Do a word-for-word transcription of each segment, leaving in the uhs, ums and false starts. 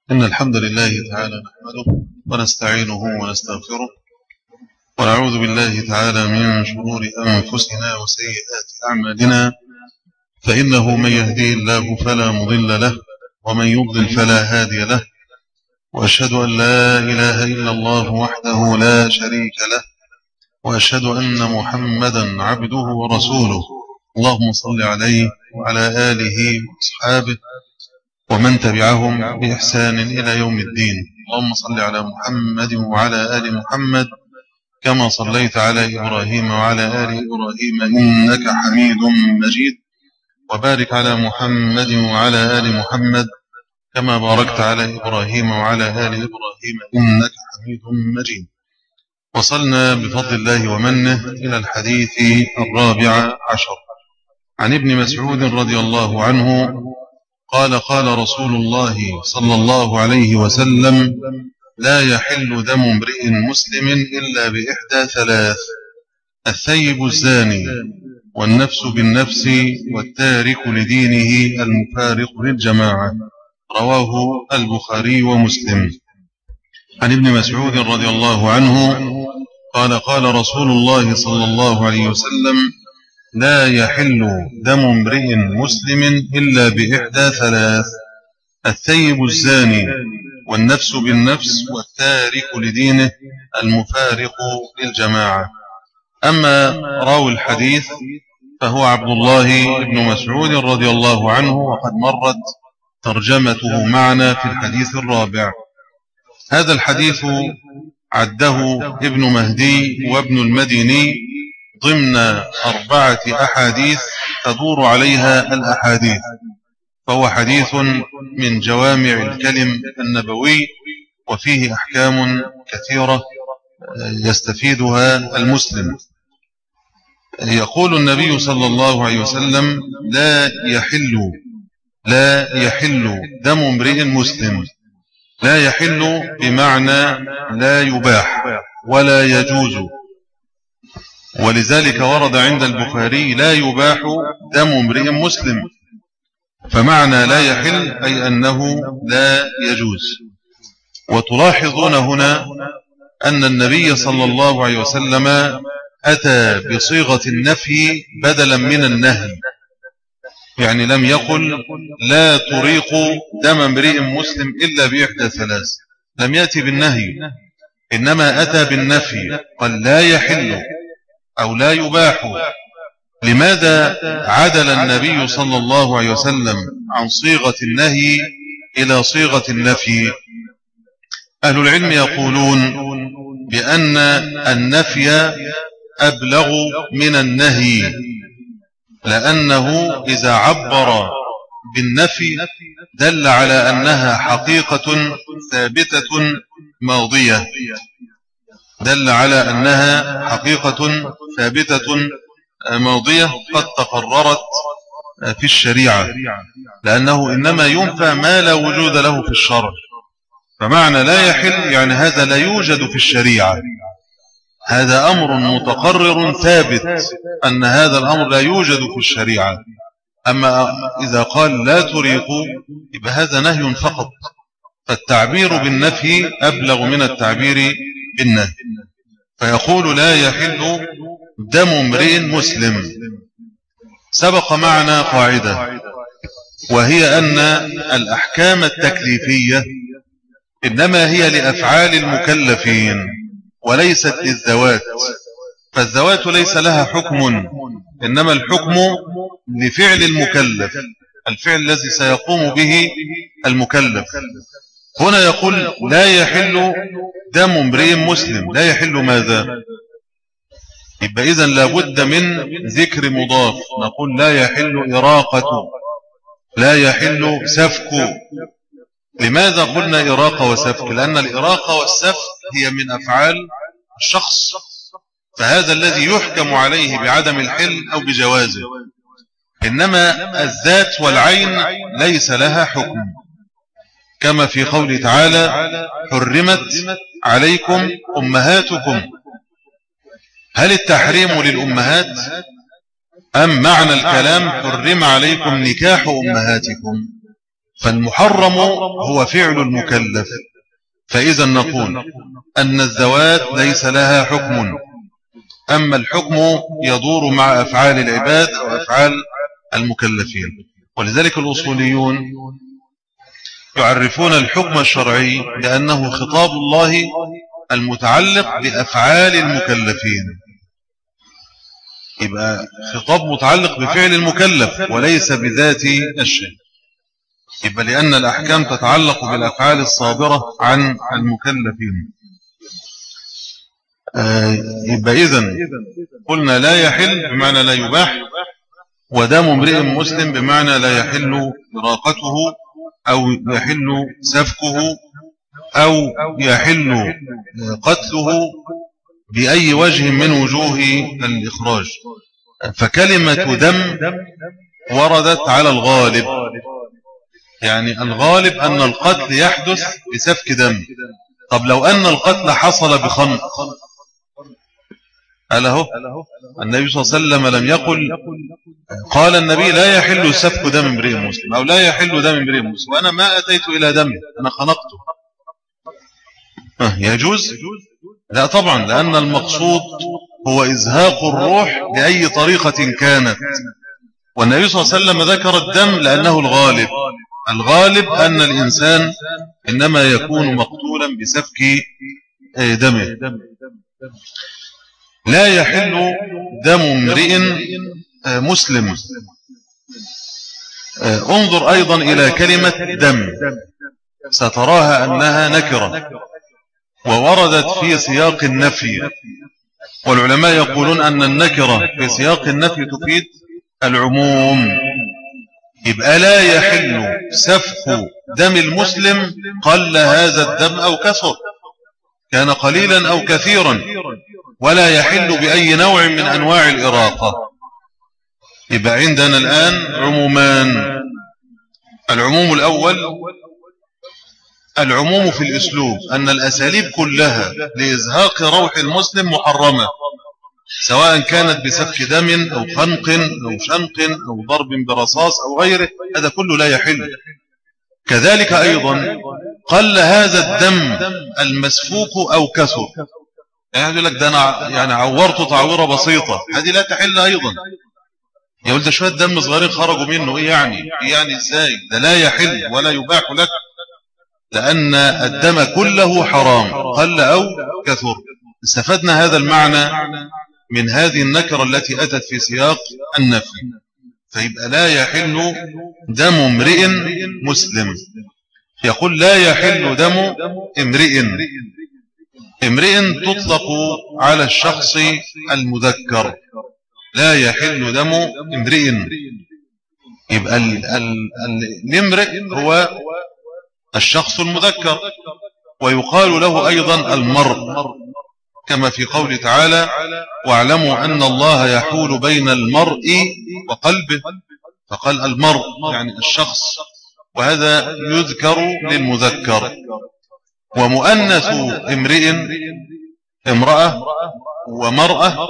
إن الحمد لله تعالى نحمده ونستعينه ونستغفره ونعوذ بالله تعالى من شرور أنفسنا وسيئات أعمالنا، فإنه من يهديه الله فلا مضل له ومن يضلل فلا هادي له، وأشهد أن لا إله إلا الله وحده لا شريك له، وأشهد أن محمدا عبده ورسوله. اللهم صل عليه وعلى آله وأصحابه ومن تبعهم بإحسان إلى يوم الدين. اللهم صل على محمد وعلى آل محمد كما صليت على إبراهيم وعلى آل إبراهيم إنك حميد مجيد، وبارك على محمد وعلى آل محمد كما باركت على إبراهيم وعلى آل إبراهيم إنك حميد مجيد. وصلنا بفضل الله ومنه إلى الحديث الرابع عشر عن ابن مسعود رضي الله عنه قال: قال رسول الله صلى الله عليه وسلم: لا يحل دم امرئ مسلم إلا بإحدى ثلاث: الثيب الزاني، والنفس بالنفس، والتارك لدينه المفارق للجماعة. رواه البخاري ومسلم. عن ابن مسعود رضي الله عنه قال: قال رسول الله صلى الله عليه وسلم: لا يحل دم امرئ مسلم إلا بإحدى ثلاث: الثيب الزاني، والنفس بالنفس، والتارك لدينه المفارق للجماعة. أما راوي الحديث فهو عبد الله بن مسعود رضي الله عنه، وقد مرت ترجمته معنا في الحديث الرابع. هذا الحديث عده ابن مهدي وابن المديني ضمن أربعة أحاديث تدور عليها الأحاديث، فهو حديث من جوامع الكلم النبوي، وفيه أحكام كثيرة يستفيدها المسلم. يقول النبي صلى الله عليه وسلم: لا يحل لا يحل دم امرئ مسلم. لا يحل بمعنى لا يباح ولا يجوز، ولذلك ورد عند البخاري: لا يباح دم امرئ مسلم، فمعنى لا يحل أي أنه لا يجوز. وتلاحظون هنا أن النبي صلى الله عليه وسلم أتى بصيغة النفي بدلا من النهي، يعني لم يقل لا تريق دم امرئ مسلم إلا بإحدى ثلاث، لم يأتي بالنهي، إنما أتى بالنفي، قال لا يحل أو لا يباح. لماذا عدل النبي صلى الله عليه وسلم عن صيغة النهي إلى صيغة النفي؟ أهل العلم يقولون بأن النفي أبلغ من النهي، لأنه إذا عبر بالنفي دل على أنها حقيقة ثابتة ماضية، دل على أنها حقيقة ثابتة ماضية قد تقررت في الشريعة، لأنه إنما ينفى ما لا وجود له في الشرع. فمعنى لا يحل يعني هذا لا يوجد في الشريعة، هذا أمر متقرر ثابت أن هذا الأمر لا يوجد في الشريعة. أما إذا قال لا تريق يبقى هذا نهي فقط، فالتعبير بالنفي أبلغ من التعبير بالنهي. فيقول لا يحل دم امرئ مسلم. سبق معنا قاعدة، وهي أن الأحكام التكليفية إنما هي لأفعال المكلفين وليست للذوات، فالذوات ليس لها حكم، إنما الحكم لفعل المكلف، الفعل الذي سيقوم به المكلف. هنا يقول لا يحل دم امرئ مسلم، لا يحل ماذا؟ يبقى إذن لابد من ذكر مضاف، نقول لا يحل إراقة، لا يحل سفك. لماذا قلنا إراقة وسفك؟ لأن الإراقة والسفك هي من أفعال الشخص، فهذا الذي يحكم عليه بعدم الحل أو بجوازه، إنما الذات والعين ليس لها حكم، كما في قوله تعالى: حرمت عليكم أمهاتكم. هل التحريم للأمهات أم معنى الكلام حرم عليكم نكاح أمهاتكم؟ فالمحرم هو فعل المكلف. فإذا نقول أن الذوات ليس لها حكم، أما الحكم يدور مع أفعال العباد أو أفعال المكلفين. ولذلك الأصوليون يعرفون الحكم الشرعي لأنه خطاب الله المتعلق بأفعال المكلفين، يبقى خطاب متعلق بفعل المكلف وليس بذات الشيء، يبقى لأن الأحكام تتعلق بالأفعال الصادرة عن المكلفين. آه يبقى إذن قلنا لا يحل بمعنى لا يباح، ودم امرئ مسلم بمعنى لا يحل إراقته أو يحل سفكه أو يحل قتله بأي وجه من وجوه الإخراج. فكلمة دم وردت على الغالب، يعني الغالب أن القتل يحدث بسفك دم. طب لو أن القتل حصل بخنق، قال هو النبي صلى الله عليه وسلم لم يقل، قال النبي لا يحل سفك دم امرئ مسلم أو لا يحل دم امرئ مسلم وأنا ما أتيت إلى دمه، أنا خنقته، يجوز؟ لا طبعا، لأن المقصود هو إزهاق الروح بأي طريقة كانت، والنبي صلى الله عليه وسلم ذكر الدم لأنه الغالب. الغالب أن الإنسان إنما يكون مقتولا بسفك دمه. لا يحل دم امرئ مسلم. انظر أيضا إلى كلمة دم، ستراها أنها نكرة ووردت في سياق النفي، والعلماء يقولون أن النكرة في سياق النفي تفيد العموم. يبقى لا يحل سفك دم المسلم قل هذا الدم أو كثر، كان قليلا أو كثيرا، ولا يحل بأي نوع من أنواع الإراقة. يبقى عندنا الآن عمومان. العموم الأول العموم في الأسلوب، أن الأساليب كلها لإزهاق روح المسلم محرمة، سواء كانت بسفك دم أو خنق أو شنق أو ضرب برصاص أو غيره، هذا كله لا يحل. كذلك أيضا قل هذا الدم المسفوك أو كثر، يعني يقول لك ده أنا يعني عورته تعويرة بسيطة، هذه لا تحل أيضا. يقول ده شوية دم صغيرين خرجوا منه، إيه يعني؟ إيه يعني إزاي؟ ده لا يحل ولا يباح لك، لأن الدم كله حرام قل أو كثر. استفدنا هذا المعنى من هذه النكرة التي أتت في سياق النفي. فيبقى لا يحل دم امرئ مسلم. يقول لا يحل دم امرئ. امرئ تطلق على الشخص المذكر، لا يحل دم امرئ. يبقى الامرئ هو الشخص المذكر، ويقال له أيضا المرء، كما في قوله تعالى واعلموا أن الله يحول بين المرء وقلبه، فقال المرء يعني الشخص، وهذا يذكر للمذكر. ومؤنث امرئ امرأة ومرأة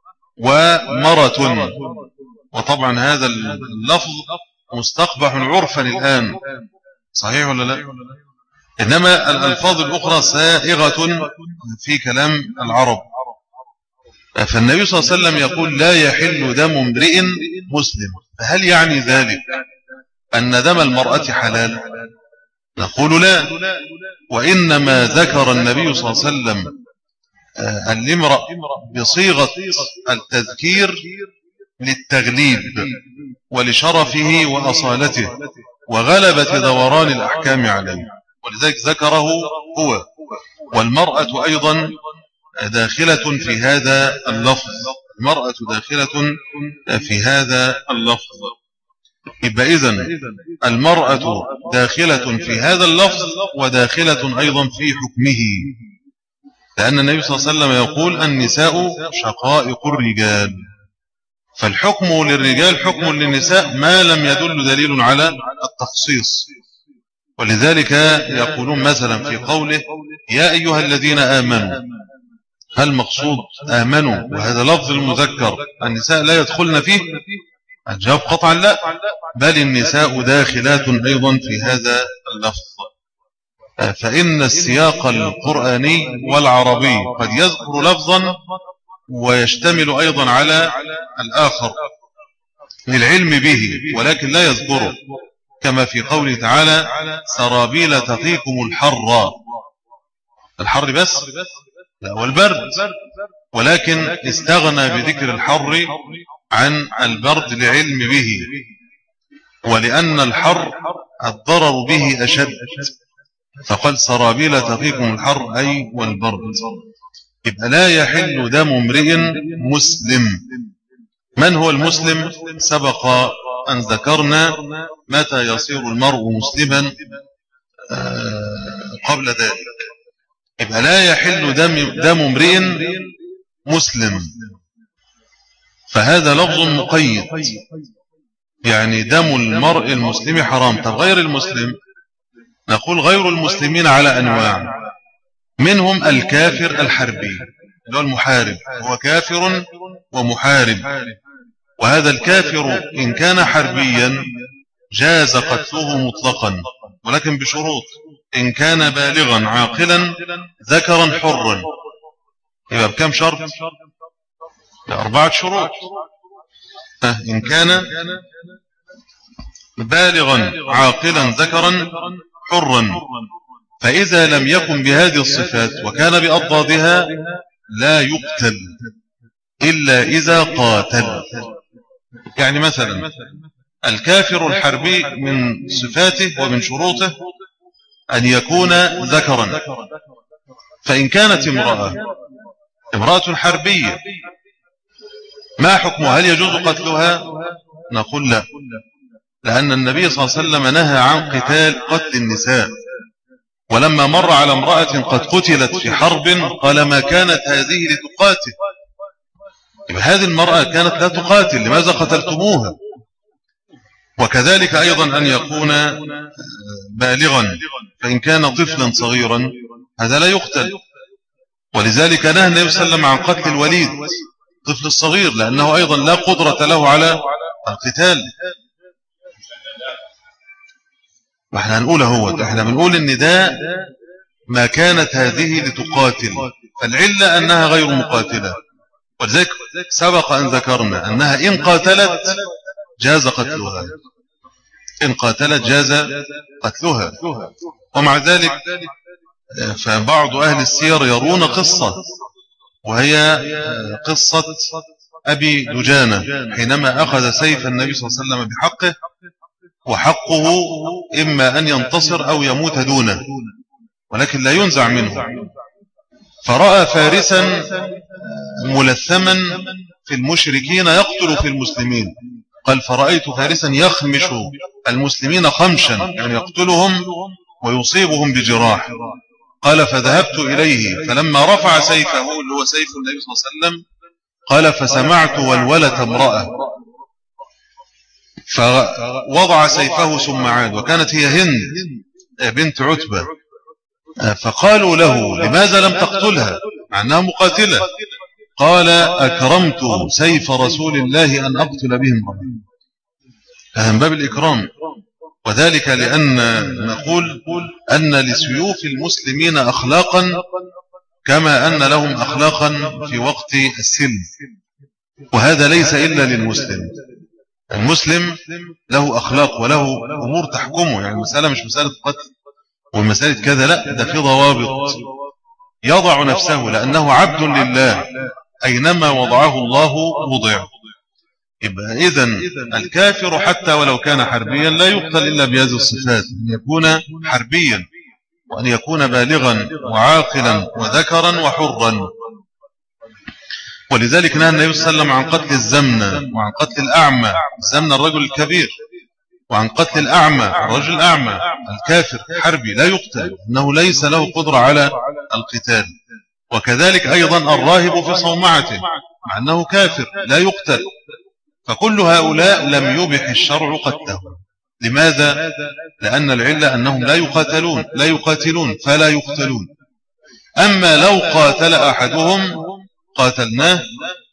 ومرة، وطبعا هذا اللفظ مستقبح عرفا الآن، صحيح ولا لا؟ إنما الألفاظ الأخرى سائغة في كلام العرب. فالنبي صلى الله عليه وسلم يقول لا يحل دم امرئ مسلم، فهل يعني ذلك أن دم المرأة حلال؟ نقول لا، وإنما ذكر النبي صلى الله عليه وسلم الامرأ بصيغة التذكير للتغليب ولشرفه وأصالته وغلبة دوران الأحكام عليه، ولذلك ذكره هو. والمرأة أيضا داخلة في هذا اللفظ، المرأة داخلة في هذا اللفظ. يبقى إذن المرأة داخلة في هذا اللفظ وداخلة أيضا في حكمه، لأن النبي صلى الله عليه وسلم يقول النساء شقائق الرجال، فالحكم للرجال حكم للنساء ما لم يدل دليل على التخصيص. ولذلك يقولون مثلا في قوله يا أيها الذين آمنوا، هل مقصود آمنوا وهذا لفظ المذكر النساء لا يدخلن فيه، الجواب قطعا لا، بل النساء داخلات أيضا في هذا اللفظ، فإن السياق القرآني والعربي قد يذكر لفظا ويشتمل أيضا على الآخر للعلم به، ولكن لا يذكره، كما في قوله تعالى سرابيل تقيكم الحر، الحر بس لا والبرد، ولكن استغنى بذكر الحر عن البرد لعلم به، ولأن الحر الضرر به أشد، فقال سرابيل تقيكم الحر أي والبرد. يبقى لا يحل دم امرئ مسلم. من هو المسلم؟ سبق أن ذكرنا متى يصير المرء مسلما قبل ذلك. يبقى لا يحل دم, دم امرئ مسلم، فهذا لفظ مقيد، يعني دم المرء المسلم حرام. طب غير المسلم؟ نقول غير المسلمين على أنواع، منهم الكافر الحربي اللي هو المحارب، هو كافر ومحارب، وهذا الكافر إن كان حربيا جاز قتله مطلقا، ولكن بشروط: إن كان بالغا عاقلا ذكرا حرا. يبقى بكم شرط؟ بأربعة شروط. إن كان بالغا عاقلا ذكرا حرا، فإذا لم يكن بهذه الصفات وكان بأضدادها لا يقتل إلا إذا قاتل. يعني مثلا الكافر الحربي من صفاته ومن شروطه أن يكون ذكرا، فإن كانت امرأة امرأة حربية ما حكمها؟ هل يجوز قتلها؟ نقول لا، لأن النبي صلى الله عليه وسلم نهى عن قتال قتل النساء، ولما مر على امرأة قد قتلت في حرب قال ما كانت هذه لتقاتل. هذه المرأة كانت لا تقاتل، لماذا قتلتموها؟ وكذلك أيضا أن يكون بالغا، فإن كان طفلا صغيرا هذا لا يقتل، ولذلك نهى النبي صلى الله عليه وسلم عن قتل الوليد الطفل الصغير، لأنه أيضا لا قدرة له على القتال. واحنا هنقول اهو، احنا بنقول ان ده ما كانت هذه لتقاتل، فالعلة أنها غير مقاتلة، ولذلك سبق أن ذكرنا أنها إن قاتلت جاز قتلها، إن قاتلت جاز قتلها. ومع ذلك فبعض أهل السير يرون قصة، وهي قصة أبي دجانة حينما أخذ سيف النبي صلى الله عليه وسلم بحقه، وحقه إما أن ينتصر أو يموت دونه، ولكن لا ينزع منه، فرأى فارسا ملثما في المشركين يقتل في المسلمين، قال فرأيت فارسا يخمش المسلمين خمشا، يعني يقتلهم ويصيبهم بجراح. قال فذهبت إليه، فلما رفع سيفه اللي هو سيف النبي صلى الله عليه وسلم قال فسمعت ولولة امرأة، فوضع سيفه ثم عاد، وكانت هي هند بنت عتبة، فقالوا له لماذا لم تقتلها مع أنها مقاتلة؟ قال أكرمت سيف رسول الله أن أقتل به امرأة، أهم باب الإكرام، وذلك لأن نقول أن لسيوف المسلمين أخلاقا كما أن لهم أخلاقا في وقت السلم، وهذا ليس إلا للمسلم. المسلم له أخلاق وله أمور تحكمه، يعني المسألة مش مسألة قتل والمسألة كذا، لا، ده في ضوابط يضع نفسه لأنه عبد لله، أينما وضعه الله وضع. يبقى إذن الكافر حتى ولو كان حربيا لا يقتل إلا بهذه الصفات، أن يكون حربيا، وأن يكون بالغا وعاقلا وذكرا وحرا. ولذلك نهى النبي صلى الله عليه وسلم عن قتل الزمنة وعن قتل الأعمى، الزمنة الرجل الكبير، وعن قتل الأعمى الرجل الأعمى الكافر حربي لا يقتل، إنه ليس له قدرة على القتال. وكذلك أيضا الراهب في صومعته مع أنه كافر لا يقتل. فكل هؤلاء لم يبح الشرع قتله. لماذا؟ لأن العلة أنهم لا يقاتلون لا يقاتلون فلا يقتلون. أما لو قاتل أحدهم قاتلناه،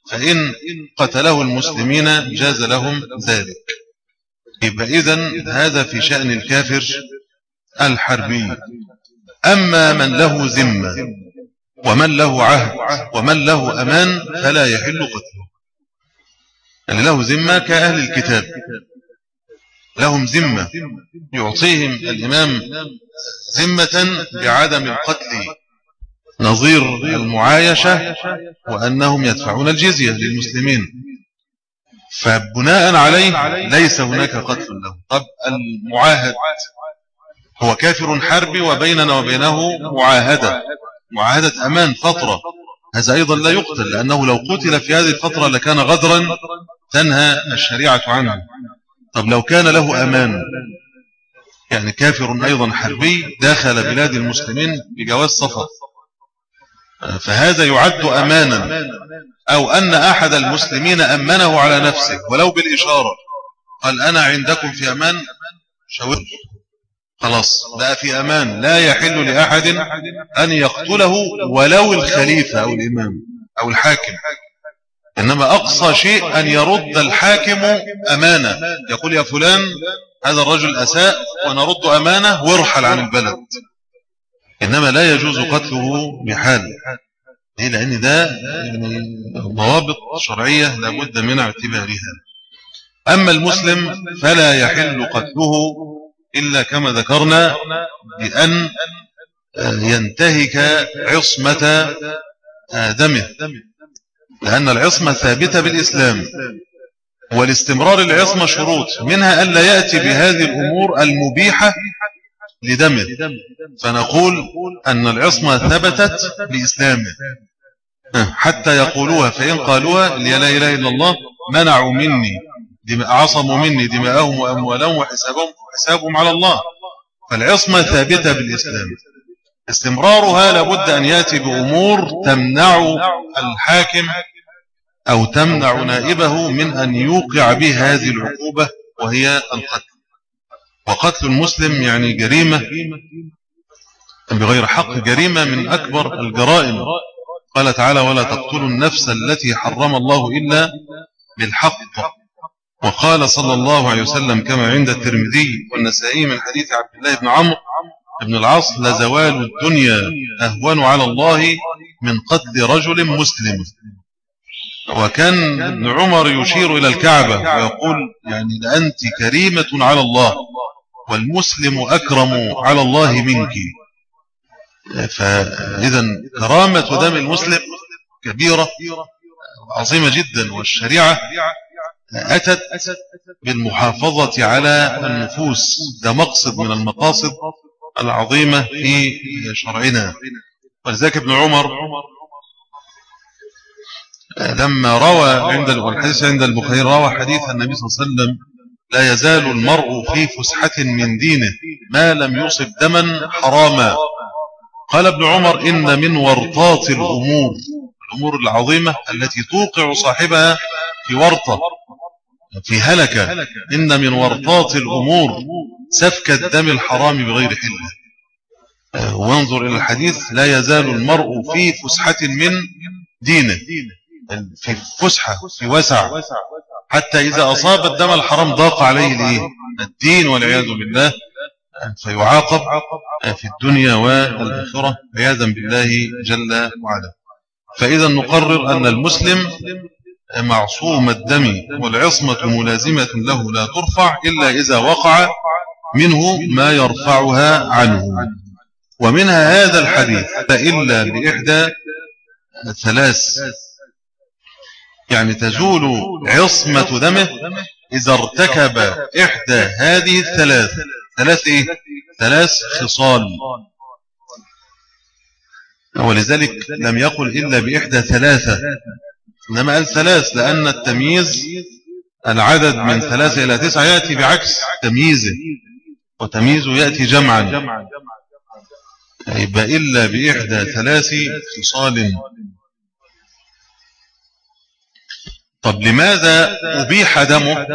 فإن قتله المسلمين جاز لهم ذلك. يبقى إذن هذا في شأن الكافر الحربي. أما من له ذمة ومن له عهد ومن له أمان فلا يحل قتله. يعني له ذمة كأهل الكتاب، لهم ذمة يعطيهم الإمام ذمة بعدم القتل، نظير المعايشة وأنهم يدفعون الجزية للمسلمين، فبناء عليه ليس هناك قتل له. طب المعاهد هو كافر حربي وبيننا وبينه معاهدة، معاهدة أمان فترة، هذا أيضا لا يقتل، لأنه لو قتل في هذه الفترة لكان غدرا تنهى الشريعة عنه. طب لو كان له أمان، يعني كافر أيضا حربي داخل بلاد المسلمين بجواز سفر، فهذا يعد أمانا، أو أن أحد المسلمين أمنه على نفسه ولو بالإشارة، قال أنا عندكم في أمان، شاور خلاص بقى في أمان، لا يحل لأحد أن يقتله ولو الخليفة أو الإمام أو الحاكم. إنما أقصى شيء أن يرد الحاكم أمانة، يقول يا فلان هذا الرجل أساء ونرد أمانة وارحل عن البلد. إنما لا يجوز قتله بحال، ليه؟ لأن ده يعني ضوابط شرعية لابد من اعتبارها. أما المسلم فلا يحل قتله إلا كما ذكرنا بأن ينتهك عصمة دمه، لأن العصمة ثابتة بالإسلام، والاستمرار العصمة شروط، منها ألا يأتي بهذه الأمور المبيحة لدمه، فنقول أن العصمة ثبتت بإسلامه حتى يقولوها، فإن قالوها لا إله إلا الله منعوا مني دماء، عصموا مني دماءهم وأموالهم وحسابهم حسابهم على الله. فالعصمة ثابتة بالإسلام، استمرارها لابد أن يأتي بأمور تمنع الحاكم أو تمنع نائبه من أن يوقع به هذه العقوبة، وهي القتل. وقتل المسلم يعني جريمة بغير حق، جريمة من أكبر الجرائم. قال تعالى ولا تقتلوا النفس التي حرم الله إلا بالحق. وقال صلى الله عليه وسلم كما عند الترمذي والنسائي من حديث عبد الله بن عمرو بن العاص لزوال الدنيا أهون على الله من قتل رجل مسلم. وكان ابن عمر يشير إلى الكعبة ويقول يعني لأنت كريمة على الله والمسلم أكرم على الله منك. فإذا كرامة دم المسلم كبيرة عظيمة جدا، والشريعة أتت بالمحافظة على النفوس، ده مقصد من المقاصد العظيمة في شرعنا. ولذلك ابن عمر لما روى عند الحديث عند البخاري، روى حديث النبي صلى الله عليه وسلم لا يزال المرء في فسحة من دينه ما لم يصب دما حراما. قال ابن عمر إن من ورطات الأمور، الأمور العظيمة التي توقع صاحبها في ورطة في هلكة، إن من ورطات الأمور سفك الدم الحرام بغير حله. وانظر إلى الحديث لا يزال المرء في فسحة من دينه، في فسحة في وسع، حتى إذا أصاب الدم الحرام ضاق عليه الدين والعياذ بالله، فيعاقب في الدنيا والآخرة عياذا بالله جل وعلا. فإذا نقرر أن المسلم معصوم الدم والعصمة ملازمة له لا ترفع إلا إذا وقع منه ما يرفعها عنه. ومنها هذا الحديث فإلا بإحدى ثلاث، يعني تزول عصمة دمه إذا ارتكب إحدى هذه الثلاث. ثلاث إيه؟ ثلاث خصال. ولذلك لم يقل إلا بإحدى ثلاثة، إنما قال ثلاث، لأن التمييز العدد من ثلاثة إلى تسعة يأتي بعكس تمييزه، وتمييزه يأتي جمعا، يبقى إلا بإحدى ثلاث خصال. طب لماذا أبيح دمه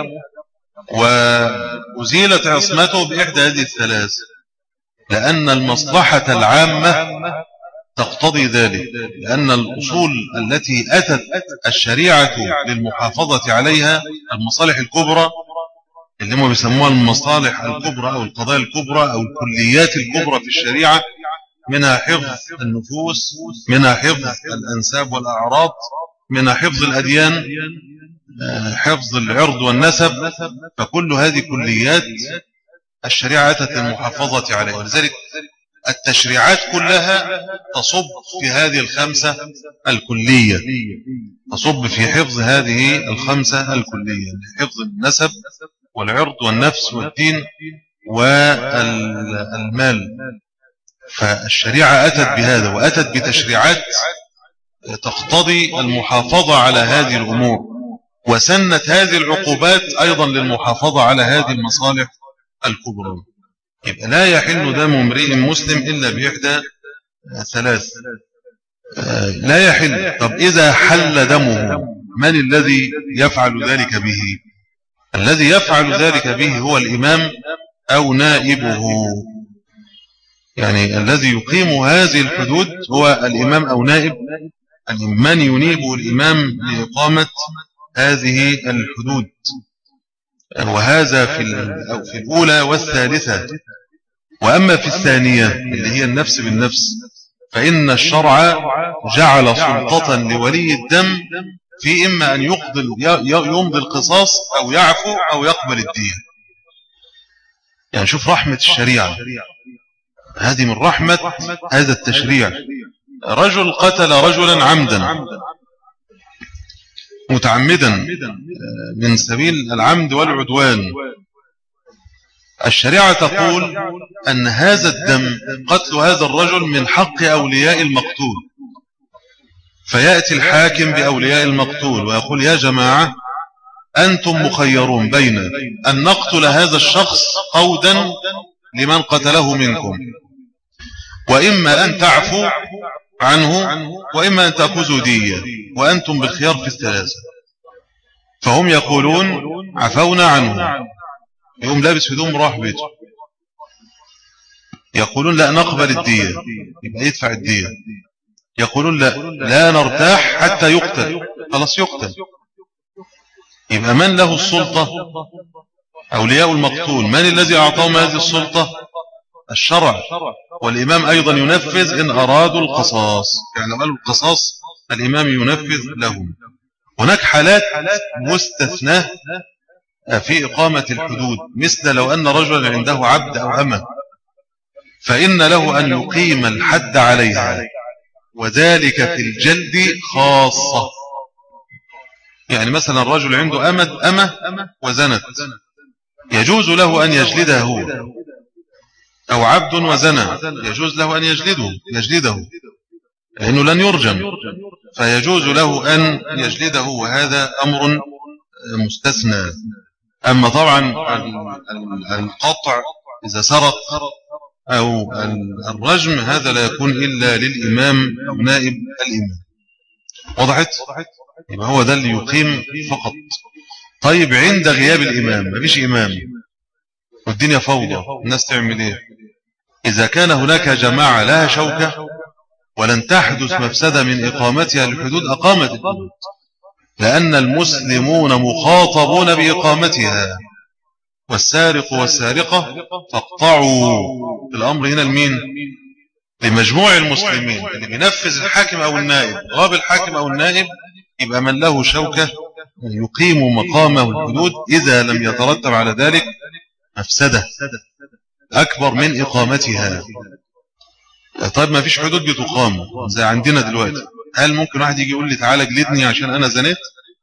وأزيلت عصمته بإحدى هذه الثلاث؟ لأن المصلحة العامة تقتضي ذلك، لأن الأصول التي أتت الشريعة للمحافظة عليها المصالح الكبرى اللي هم بيسموها المصالح الكبرى أو القضايا الكبرى أو الكليات الكبرى في الشريعة، منها حفظ النفوس، منها حفظ الأنساب والأعراض، منها حفظ الأديان، حفظ العرض والنسب. فكل هذه كليات الشريعة أتت للمحافظة عليها، ولذلك التشريعات كلها تصب في هذه الخمسة الكلية، تصب في حفظ هذه الخمسة الكلية: حفظ النسب والعرض والنفس والدين والمال. فالشريعة أتت بهذا، وأتت بتشريعات تقتضي المحافظة على هذه الأمور، وسنت هذه العقوبات أيضا للمحافظة على هذه المصالح الكبرى. يبقى لا يحل دم امرئ مسلم إلا بإحدى ثلاث. لا يحل. طب إذا حل دمه من الذي يفعل ذلك به؟ الذي يفعل ذلك به هو الإمام أو نائبه، يعني الذي يقيم هذه الحدود هو الإمام أو نائب من ينيبه الإمام لإقامة هذه الحدود. وهذا في في الأولى والثالثة. وأما في الثانية اللي هي النفس بالنفس، فإن الشرع جعل سلطة لولي الدم في إما أن يقضي يمضي القصاص أو يعفو أو يقبل الدية. يعني شوف رحمة الشريعة، هذه من رحمة هذا التشريع. رجل قتل رجلا عمدا متعمدا من سبيل العمد والعدوان، الشريعة تقول أن هذا الدم قتل هذا الرجل من حق أولياء المقتول، فيأتي الحاكم بأولياء المقتول ويقول: يا جماعة أنتم مخيرون بين أن نقتل هذا الشخص قودا لمن قتله منكم، وإما أن تعفوا عنه، وإما أن تأخذوا دية، وأنتم بالخيار في الثلاثة. فهم يقولون: عفونا عنه. يقوم لابس هدوم راح بيته. يقولون: لا نقبل الدية، يبقى يدفع الدية. يقولون: لا لا نرتاح حتى يقتل، خلاص يقتل. يبقى من له السلطة؟ أولياء المقتول. من الذي أعطاهم هذه السلطة؟ الشرع. والإمام أيضا ينفذ إن أرادوا القصاص، يعني قالوا القصاص الإمام ينفذ لهم. هناك حالات مستثناة في إقامة الحدود، مثل لو أن رجلا عنده عبد أو أمة، فإن له أن يقيم الحد عليها، وذلك في الجلد خاصة. يعني مثلا الرجل عنده أمة أمة وزنت، يجوز له أن يجلدها هو، أو عبد وزنى يجوز له أن يجلده يجلده لأنه لن يرجم، فيجوز له أن يجلده، وهذا أمر مستثنى. أما طبعا القطع إذا سرق أو الرجم هذا لا يكون إلا للإمام أو نائب الإمام. وضحت؟ يبقى هو ده اللي يقيم فقط. طيب عند غياب الإمام، ما فيش إمام والدنيا فوضى، الناس تعمل إيه؟ إذا كان هناك جماعة لها شوكة ولن تحدث مفسدة من إقامتها للحدود، أقامت الحدود، لأن المسلمون مخاطبون بإقامتها. والسارق والسارقة فاقطعوا. الأمر هنا لمين؟ لمجموع المسلمين اللي بينفذ الحاكم أو النائب. غاب الحاكم أو النائب يبقى من له شوكة يقيم مقامه الحدود إذا لم يترتب على ذلك مفسدة أكبر من إقامتها. طيب ما فيش حدود بتقام زي عندنا دلوقتي، هل ممكن واحد يجي يقول لي تعالى اجلدني عشان أنا زنيت؟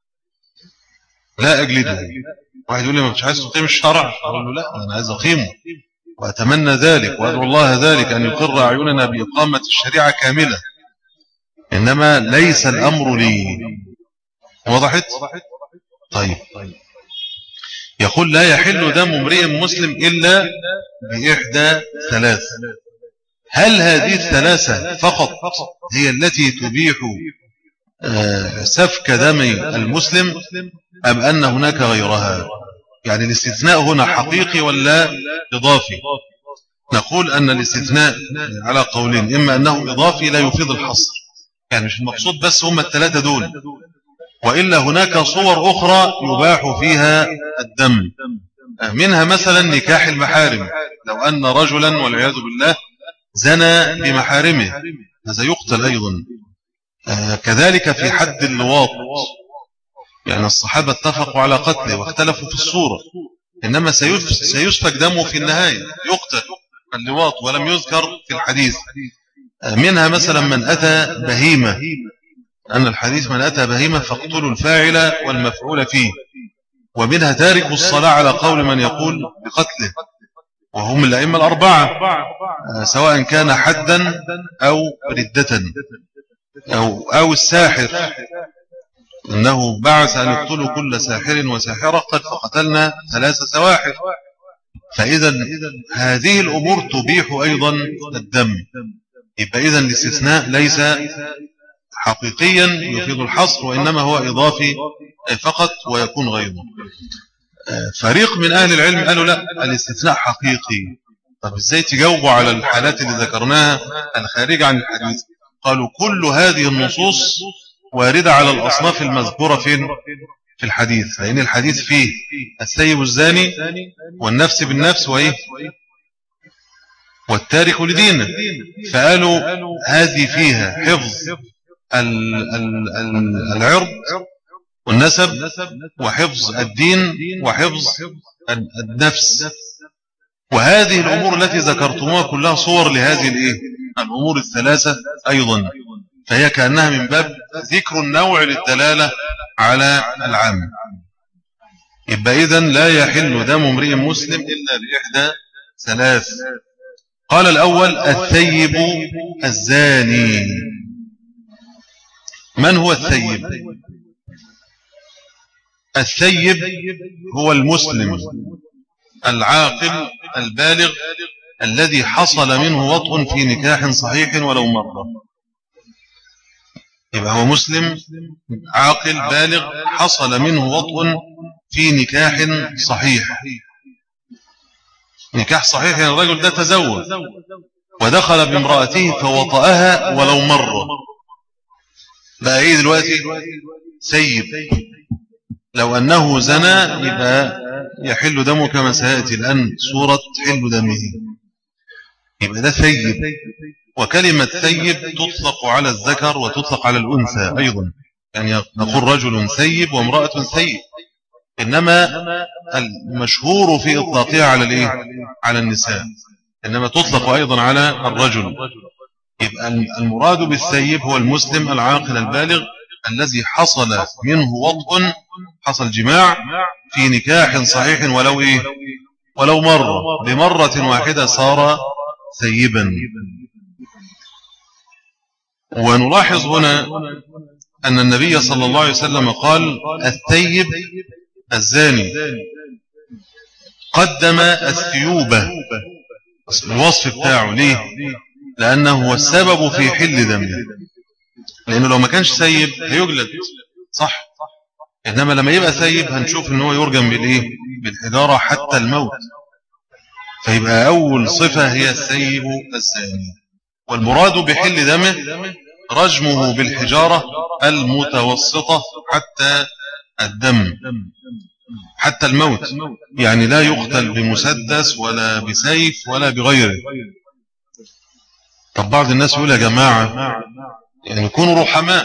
لا أجلده. واحد يقول لي ما مش عايز تقيم الشرع؟ أقول له لا، أنا عايز أقيمه وأتمنى ذلك وأدعو الله ذلك أن يقر أعيننا بإقامة الشريعة كاملة، إنما ليس الأمر لي. وضحت؟ طيب يقول: لا يحل دم امرئ مسلم إلا بإحدى ثلاث. هل هذه الثلاثة فقط هي التي تبيح سفك دم المسلم، أم أن هناك غيرها؟ يعني الاستثناء هنا حقيقي ولا إضافي؟ نقول أن الاستثناء على قولين، إما أنه إضافي لا يفيد الحصر، يعني مش المقصود بس هم الثلاثة دول، وإلا هناك صور أخرى يباح فيها الدم، منها مثلا نكاح المحارم. لو أن رجلا والعياذ بالله زنى بمحارمه هذا يقتل أيضا. كذلك في حد اللواط، يعني الصحابة اتفقوا على قتله واختلفوا في الصورة، إنما سيسفك دمه في النهاية، يقتل اللواط ولم يذكر في الحديث. منها مثلا من أتى بهيمة، أن الحديث من أتى بهيمة فاقتلوا الفاعل والمفعول فيه. ومنها تارك الصلاة على قول من يقول بقتله، وهم الأئمة الأربعة، سواء كان حدا أو ردة أو, أو الساحر، إنه بعث أن يقتلوا كل ساحر وساحرة قد فقتلنا ثلاث سواحر. فإذا هذه الأمور تبيح أيضا الدم. يبقى إذن الاستثناء ليس حقيقيا يفيد الحصر، وإنما هو إضافي فقط ويكون غيره. فريق من أهل العلم قالوا لا، الاستثناء حقيقي. طب إزاي تجاوبوا على الحالات اللي ذكرناها الخارجة عن الحديث؟ قالوا كل هذه النصوص واردة على الأصناف المذكورة فين؟ في الحديث، لأن الحديث فيه السيب الزاني والنفس بالنفس وإيه؟ والتارك لدينه. فقالوا هذه فيها حفظ العرض والنسب وحفظ الدين وحفظ النفس، وهذه الأمور التي ذكرتموها كلها صور لهذه الإيه؟ الأمور الثلاثة أيضا، فهي كأنها من باب ذكر النوع للدلالة على العام. يبقى إذن لا يحل دم امرئ مسلم إلا بإحدى ثلاث. قال الأول الثيب الزاني. من هو الثيب؟ الثيب هو المسلم العاقل البالغ الذي حصل منه وطء في نكاح صحيح ولو مرة. يبقى هو مسلم عاقل بالغ حصل منه وطء في نكاح صحيح. نكاح صحيح يعني الرجل ده تزوج ودخل بامرأته فوطأها ولو مرة، بقى ايه دلوقتي؟ ثيب. لو أنه زنى يبقى يحل دمه كما سيأتي الآن صورة حل دمه، يبقى ده ثيب. وكلمة ثيب تطلق على الذكر وتطلق على الأنثى أيضا، يعني نقول رجل ثيب وامرأة ثيب، إنما المشهور في إطلاقها على الإيه؟ على النساء، إنما تطلق أيضا على الرجل. يبقى المراد بالثيب هو المسلم العاقل البالغ الذي حصل منه وطء، حصل جماع في نكاح صحيح ولو إيه؟ ولو مرة، بمرة واحدة صار ثيبا. ونلاحظ هنا أن النبي صلى الله عليه وسلم قال الثيب الزاني، قدم الثيوبة الوصف بتاعه. ليه؟ لأنه هو السبب في حل دمه، لأنه لو ما كانش ثيب هيجلد صح، إنما لما يبقى ثيب هنشوف أنه يرجم بالإيه؟ بالحجارة حتى الموت. فيبقى أول صفة هي الثيب الزاني، والمراد بحل دمه رجمه بالحجارة المتوسطة حتى الدم، حتى الموت، يعني لا يقتل بمسدس ولا بسيف ولا بغيره. طب بعض الناس يقول يا جماعة يعني يكونوا رحماء،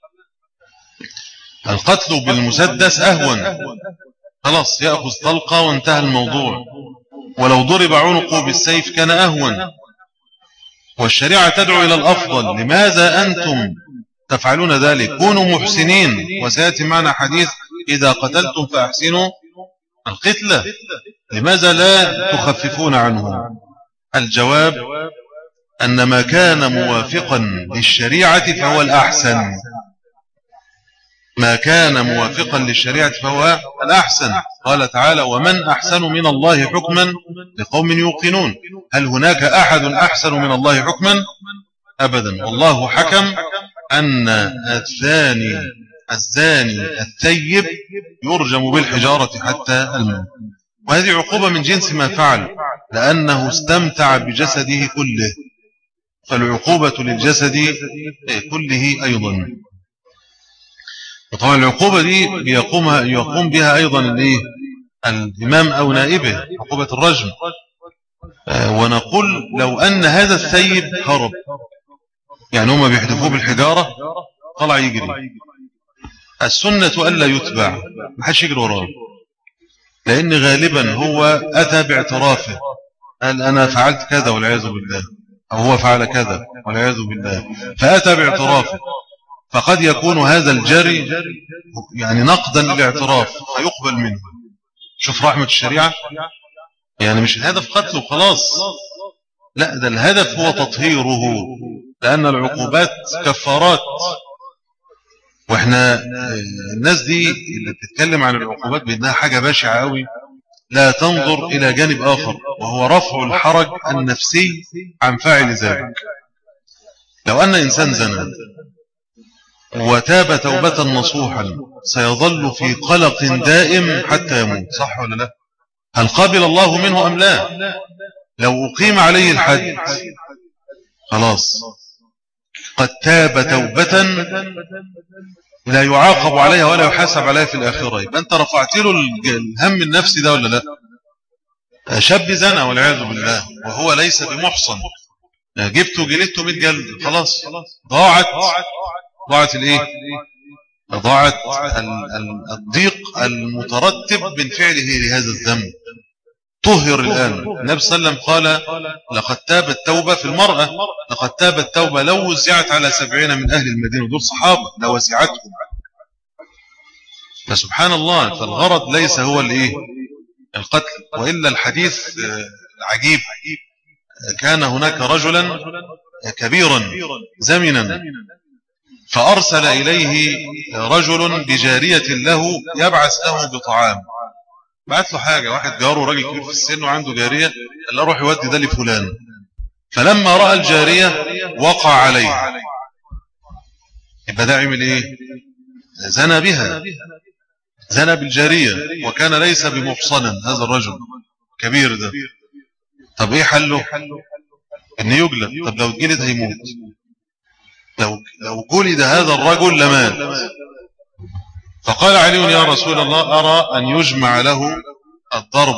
القتل بالمسدس أهون، خلاص يأخذ طلقة وانتهى الموضوع، ولو ضرب عنقه بالسيف كان أهون، والشريعة تدعو إلى الأفضل. لماذا أنتم تفعلون ذلك؟ كونوا محسنين، وسيأتي معنا حديث إذا قتلتم فأحسنوا القتلة، لماذا لا تخففون عنه؟ الجواب أن ما كان موافقا للشريعة فهو الأحسن، ما كان موافقا للشريعة فهو الأحسن. قال تعالى ومن أحسن من الله حكما لقوم يوقنون. هل هناك أحد أحسن من الله حكما؟ أبدا. والله حكم أن الثاني الزاني الثيب يرجم بالحجارة حتى الموت، وهذه عقوبة من جنس ما فعل. لأنه استمتع بجسده كله، فالعقوبة للجسد كله أيضا. وطبعا العقوبة دي بيقومها يقوم بها أيضا الإيه؟ الإمام أو نائبه، عقوبة الرجم. ونقول لو أن هذا الثيب هرب، يعني هم بيحدفوه بالحجارة طلع يجري، السنة ألا يتبع، ما حدش يجري وراه، لأن غالبا هو أتى باعترافه، قال أنا فعلت كذا والعياذ بالله، أو هو فعل كذا والعياذ بالله، فأتى باعترافه، فقد يكون هذا الجري يعني نقدا للاعتراف فيقبل منه. شوف رحمة الشريعة، يعني مش الهدف قتله خلاص، لا، ده الهدف هو تطهيره، لأن العقوبات كفارات. واحنا الناس دي اللي بتتكلم عن العقوبات بأنها حاجة بشعة قوي، لا تنظر إلى جانب آخر، وهو رفع الحرج النفسي عن فاعل ذلك. لو أن إنسان زنى وتاب توبة نصوحا سيظل في قلق دائم حتى يموت، صح ولا لا؟ هل قبل الله منه أم لا؟ لو أقيم عليه الحد خلاص قد تاب توبة لا يعاقب عليها ولا يحاسب عليها في الآخرة، يبقى أنت رفعت له الهم النفسي ده ولا لا؟ شاب زنا والعياذ بالله وهو ليس بمحصن، جبته جلدته مئة جلد، خلاص ضاعت ضاعت الايه؟ ضاعت الضيق المترتب من فعله لهذا الذنب. طهر الآن. النبي صلى الله عليه وسلم قال لقد تابت التوبة في المرأة، لقد تابت التوبة لو وزعت على سبعين من أهل المدينة، دول صحابة لو وزعتهم. فسبحان الله، فالغرض ليس هو الايه؟ القتل. وإلا الحديث العجيب، كان هناك رجلا كبيرا زمنا فأرسل إليه رجل بجارية له يبعث له بطعام، بعت له حاجة، واحد جاره راجل كبير في السن وعنده جارية، قال له روح يودي ده لفلان. فلما رأى الجارية وقع عليه، يبقى ده عمل ايه؟ زنى بها، زنى بالجارية، وكان ليس بمحصنا هذا الرجل كبير ده. طب ايه حله؟ ان يجلد. طب لو جلد هيموت، لو لو جلد هذا الرجل لمات. فقال علي يا رسول الله أرى أن يجمع له الضرب،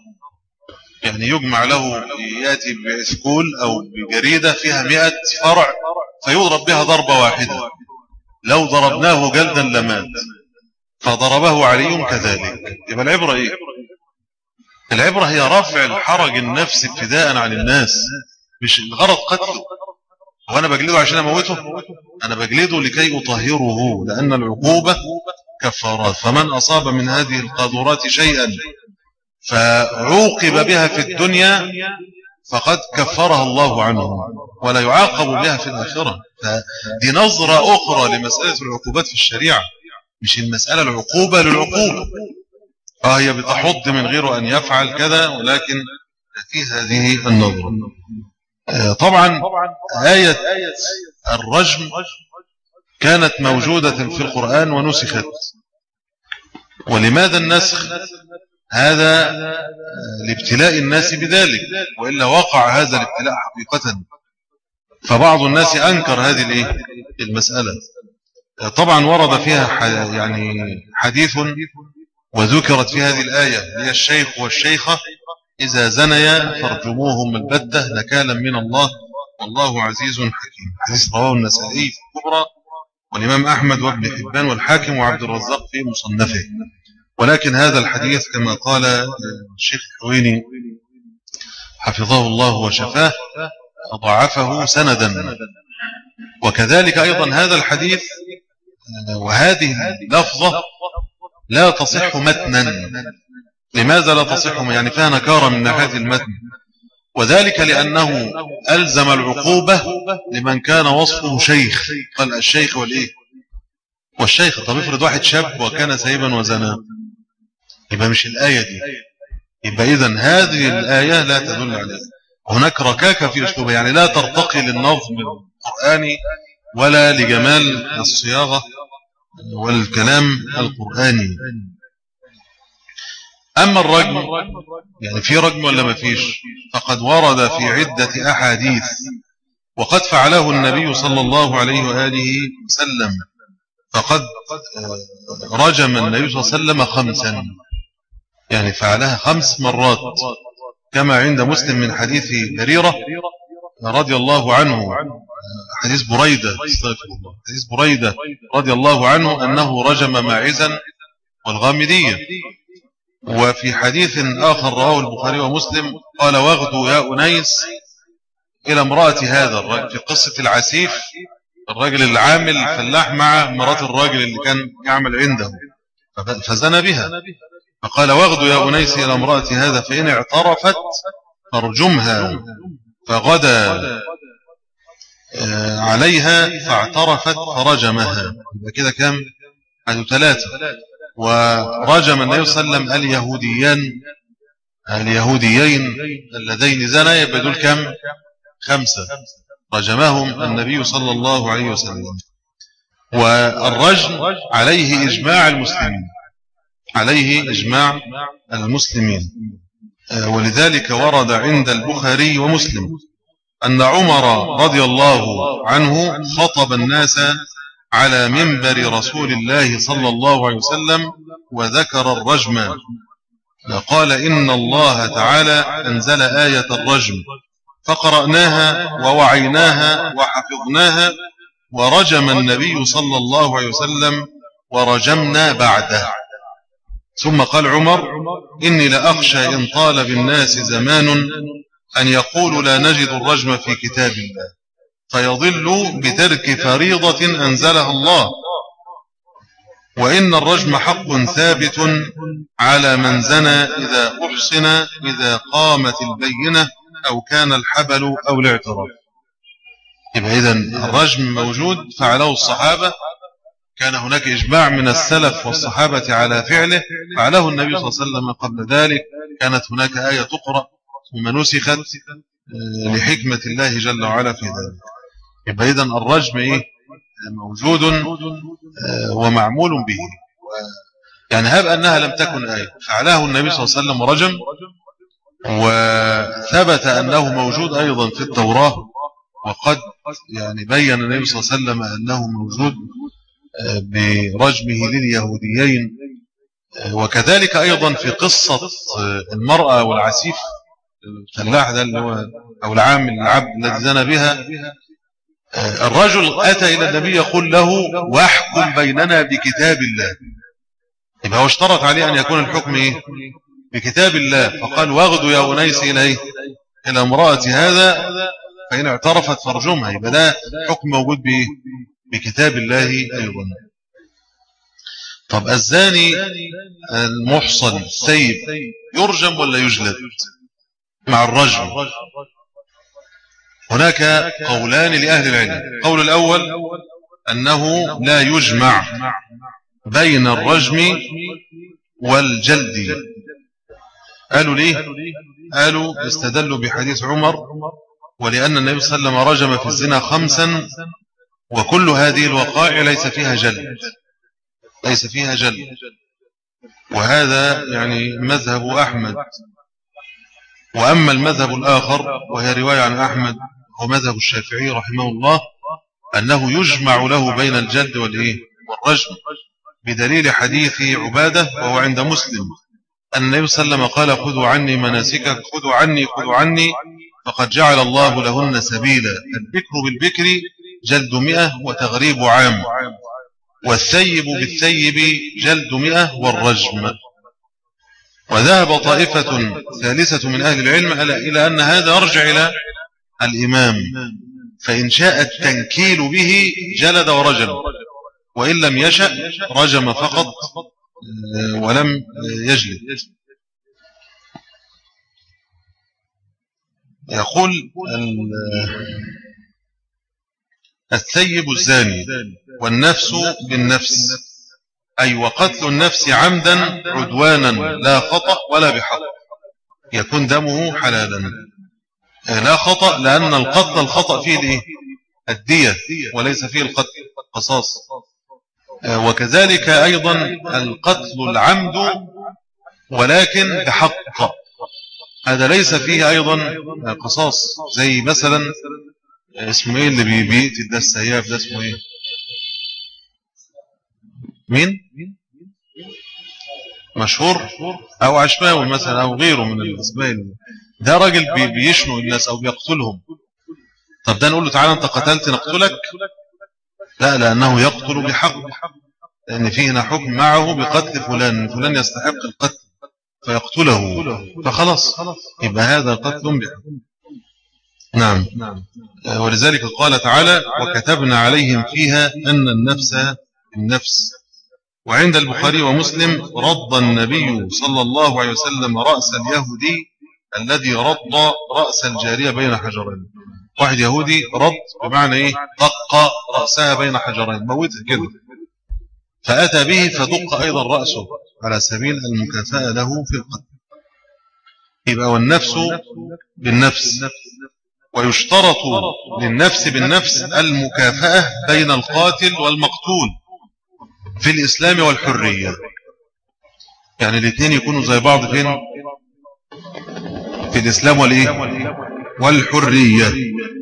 يعني يجمع له، يأتي بعسكول أو بجريدة فيها مئة فرع فيضرب بها ضربة واحدة، لو ضربناه جلدا لمات. فضربه علي كذلك. يبقى العبرة ايه؟ العبرة هي رفع الحرج النفسي ابتداء عن الناس، مش الغرض قتله. وانا بجلده عشان اموته؟ انا بجلده لكي اطهره، لان العقوبة كفارات. فمن اصاب من هذه القاذورات شيئا فعوقب بها في الدنيا فقد كفرها الله عنه، ولا يعاقب بها في الآخرة. فدي نظرة أخرى لمسألة العقوبات في الشريعة، مش المسألة العقوبة للعقوبة. آه هي بتحض من غيره أن يفعل كذا، ولكن في هذه النظرة. آه طبعا آية الرجم كانت موجودة في القرآن ونسخت. ولماذا النسخ؟ هذا لابتلاء الناس بذلك، وإلا وقع هذا الابتلاء حقيقة. فبعض الناس أنكر هذه المسألة. طبعا ورد فيها يعني حديث وذكرت في هذه الآية، هي الشيخ والشيخة إذا زنيا فارجموهم البتة نكالا من الله والله عزيز حكيم. حديث رواه النسائي في الكبرى والإمام أحمد وابن حبان والحاكم وعبد الرزاق في مصنفه. ولكن هذا الحديث كما قال الشيخ الحويني حفظه الله وشفاه ضعفه سندا. وكذلك أيضا هذا الحديث وهذه اللفظة لا تصح متنا. لماذا لا تصح؟ يعني فيها نكارة من ناحية المتن، وذلك لأنه ألزم العقوبة لمن كان وصفه شيخ، قال الشيخ والإيه والشيخ. طب افرض واحد شاب وكان سيبا وزنا، يبقى مش الآية دي، يبقى إذن هذه الآية لا تدل عليه. هناك ركاكة في أسلوبها، يعني لا ترتقي للنظم القرآني ولا لجمال الصياغة والكلام القرآني. أما الرجم يعني في رجم ولا ما فيش، فقد ورد في عدة أحاديث، وقد فعله النبي صلى الله عليه وآله وسلم، فقد رجم النبي صلى الله عليه وسلم خمسا، يعني فعلها خمس مرات، كما عند مسلم من حديث بريرة رضي الله عنه، حديث بريدة حديث بريدة رضي الله عنه أنه رجم ماعزا والغامدية. وفي حديث آخر رواه البخاري ومسلم قال: واغدوا يا أنيس إلى امرأة هذا الرجل، في قصة العسيف، الرجل العامل فلاح مع مرات الراجل اللي كان يعمل عنده فزنى بها، فقال: واغدوا يا أنيس إلى امرأة هذا فإن اعترفت فارجمها، فغدا عليها فاعترفت فرجمها، يبقى كده كم؟ هذو ثلاثة. ورجم النبي صلى الله عليه وسلم اليهوديان اليهوديين اللذين زنا، يبقى دول كم؟ خمسة، رجمهم النبي صلى الله عليه وسلم. والرجم عليه إجماع المسلمين عليه إجماع المسلمين ولذلك ورد عند البخاري ومسلم أن عمر رضي الله عنه خطب الناس على منبر رسول الله صلى الله عليه وسلم وذكر الرجم، قال: إن الله تعالى أنزل آية الرجم فقرأناها ووعيناها وحفظناها، ورجم النبي صلى الله عليه وسلم ورجمنا بعده. ثم قال عمر: إني لأخشى إن طال بالناس زمان أن يقولوا لا نجد الرجم في كتاب الله فيضل بترك فريضة أنزلها الله، وإن الرجم حق ثابت على من زنى إذا أحصن إذا قامت البينة أو كان الحبل أو الاعتراف. يبقى إذن الرجم موجود فعله الصحابة، كان هناك إجماع من السلف والصحابة على فعله، فعله النبي صلى الله عليه وسلم قبل ذلك، كانت هناك آية تقرأ ثم نسخت لحكمة الله جل وعلا في ذلك. يبقى إذن الرجم إيه؟ موجود ومعمول به، يعني هب أنها لم تكن آية، فعله النبي صلى الله عليه وسلم ورجم، وثبت أنه موجود أيضا في التوراة، وقد يعني بين النبي صلى الله عليه وسلم أنه موجود برجمه لليهوديين، وكذلك أيضا في قصة المرأة والعسيف الفلاح ده اللي هو أو العامل العبد الذي زنى بها، الرجل أتى إلى النبي يقول له: واحكم بيننا بكتاب الله. يبقى هو اشترط عليه أن يكون الحكم إيه؟ بكتاب الله، فقال: واغدوا يا أنيس إليه إلى امرأة هذا فإن اعترفت فرجمها. يبقى ده حكم موجود بإيه؟ بكتاب الله أيضا. طب الزاني المحصن السيب يرجم ولا يجلد مع الرجم؟ هناك قولان لأهل العلم. قول الأول أنه لا يجمع بين الرجم والجلد. قالوا ليه؟ قالوا استدلوا بحديث عمر، ولأن النبي صلى الله عليه وسلم رجم في الزنا خمسا وكل هذه الوقائع ليس فيها جلد ليس فيها جلد وهذا يعني مذهب أحمد. وأما المذهب الآخر وهي رواية عن أحمد هو مذهب الشافعي رحمه الله، أنه يجمع له بين الجلد والإيه؟ والرجم، بدليل حديث عبادة وهو عند مسلم أن النبي صلى الله عليه وسلم قال: خذوا عني مناسكك خذوا عني خذوا عني فقد جعل الله لهن سبيلا، البكر بالبكر جلد مئة وتغريب عام، والثيب بالثيب جلد مئة والرجم. وذهب طائفة ثالثة من أهل العلم إلى أن هذا يرجع إلى الإمام، فإن شاء التنكيل به جلد ورجم، وإن لم يشأ رجم فقط ولم يجلد. يقول الثيب الزاني والنفس بالنفس، أي وقتل النفس عمدا عدوانا لا خطأ ولا بحق، يكون دمه حلالا. لا خطأ لأن القتل الخطأ فيه الإيه؟ الدية، وليس فيه القتل قصاص. وكذلك أيضا القتل العمد ولكن بحق. هذا ليس فيه أيضا قصاص، زي مثلا اسمه ايه اللي بيقتل ده السياف ده اسمه ايه؟ مين؟ مشهور او عشماوي مثلا او غيره من الاسماء. ده راجل بيشنو الناس او بيقتلهم. طب ده نقول له تعالى انت قتلت نقتلك؟ لا، لانه يقتل بحق، لان فيه هنا حكم معه بقتل فلان، فلان يستحق القتل فيقتله، فخلاص يبقى هذا قتل بحق. نعم. ولذلك قال تعالى وكتبنا عليهم فيها أن النفس بالنفس. وعند البخاري ومسلم رد النبي صلى الله عليه وسلم رأس اليهودي الذي رد رأس الجارية بين حجرين. واحد يهودي رد بمعنى ايه؟ دق رأسها بين حجرين، موتها كده، فأتى به فدق أيضا رأسه على سبيل المكافأة له في القتل. يبقى والنفس بالنفس. ويشترط للنفس بالنفس المكافأة بين القاتل والمقتول في الإسلام والحرية، يعني الاثنين يكونوا زي بعض فين؟ في الإسلام والإيه؟ والحرية.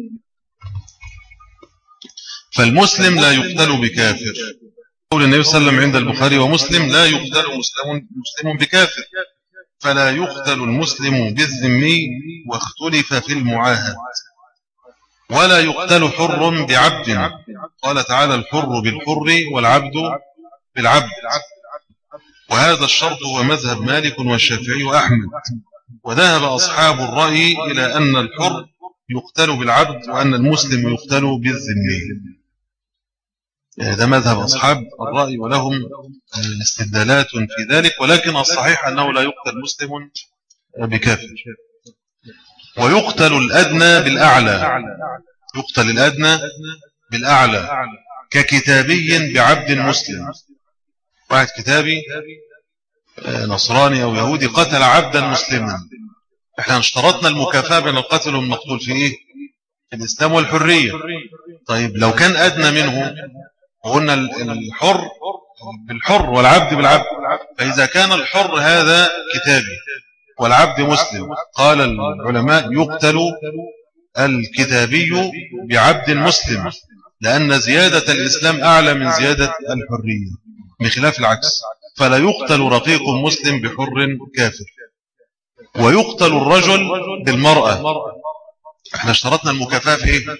فالمسلم لا يقتل بكافر، قول النبي صلى الله عليه وسلم عند البخاري ومسلم لا يقتل مسلم, مسلم بكافر، فلا يقتل المسلم بالذمي واختلف في المعاهد، ولا يقتل حر بعبد، قال تعالى الحر بالحر والعبد بالعبد. وهذا الشرط هو مذهب مالك والشافعي وأحمد. وذهب أصحاب الرأي إلى أن الحر يقتل بالعبد وأن المسلم يقتل بالذمي. هذا مذهب أصحاب الرأي ولهم استدلالات في ذلك، ولكن الصحيح أنه لا يقتل مسلم بكافر. ويقتل الأدنى بالأعلى، يقتل الأدنى بالأعلى ككتابي بعبد مسلم. واحد كتابي نصراني أو يهودي قتل عبدا مسلما، احنا اشترطنا المكافأة بين القتل والمقتول في ايه؟ في الإسلام والحرية. طيب لو كان أدنى منه وقلنا الحر بالحر والعبد بالعبد، فإذا كان الحر هذا كتابي والعبد مسلم، قال العلماء يقتل الكتابي بعبد مسلم، لأن زيادة الإسلام أعلى من زيادة الحرية بخلاف العكس. فلا يقتل رقيق مسلم بحر كافر. ويقتل الرجل بالمرأة، احنا اشترطنا المكافأة في ايه؟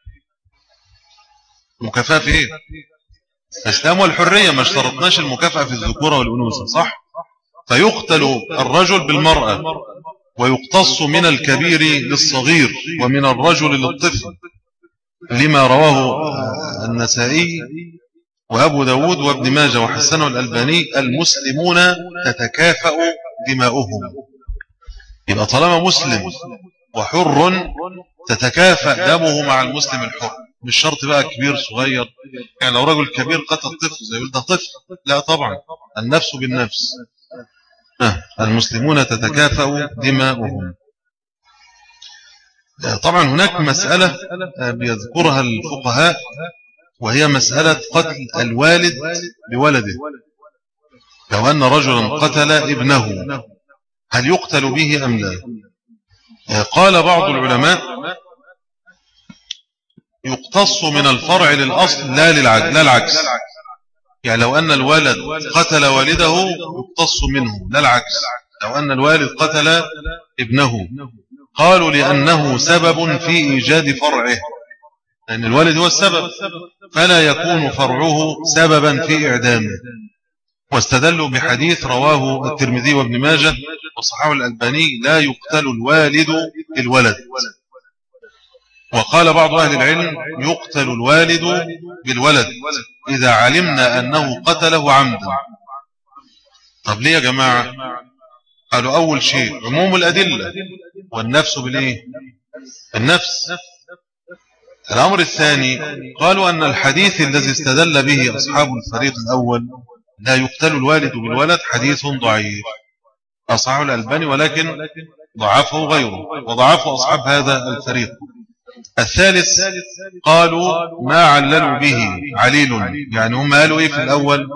المكافأة في ايه؟ الإسلام والحرية، ما اشترطناش المكافأة في الذكورة والأنوثة، صح؟ فيقتل الرجل بالمرأة، ويقتص من الكبير للصغير ومن الرجل للطفل، لما رواه النسائي وأبو داود وابن ماجه وحسنه الألباني المسلمون تتكافأ دماؤهم. يبقى طالما مسلم وحر تتكافأ دمه مع المسلم الحر، مش شرط بقى كبير صغير. يعني لو رجل كبير قتل طفل زي يقول ده طفل، لا طبعا، النفس بالنفس. المسلمون تتكافأ دماؤهم. طبعا هناك مسألة بيذكرها الفقهاء، وهي مسألة قتل الوالد بولده. لو أن رجلا قتل ابنه هل يقتل به أم لا؟ قال بعض العلماء يقتص من الفرع للأصل لا لا العكس. يعني لو أن الولد قتل والده يقتص منه، لا العكس. لو أن الوالد قتل ابنه، قالوا لأنه سبب في إيجاد فرعه، لأن الوالد هو السبب، فلا يكون فرعه سببا في إعدامه. واستدلوا بحديث رواه الترمذي وابن ماجه وصححه الألباني لا يقتل الوالد بالولد. وقال بعض أهل العلم يقتل الوالد بالولد إذا علمنا أنه قتله عمدا. طب ليه يا جماعة؟ قالوا أول شيء عموم الأدلة، والنفس بالإيه؟ النفس. الأمر الثاني قالوا أن الحديث الذي استدل به أصحاب الفريق الأول لا يقتل الوالد بالولد حديث ضعيف، أصحاب الألباني، ولكن ضعفه غيره وضعفه أصحاب هذا الفريق. الثالث قالوا ما عللوا به عليل، يعني هم قالوا إيه في الأول؟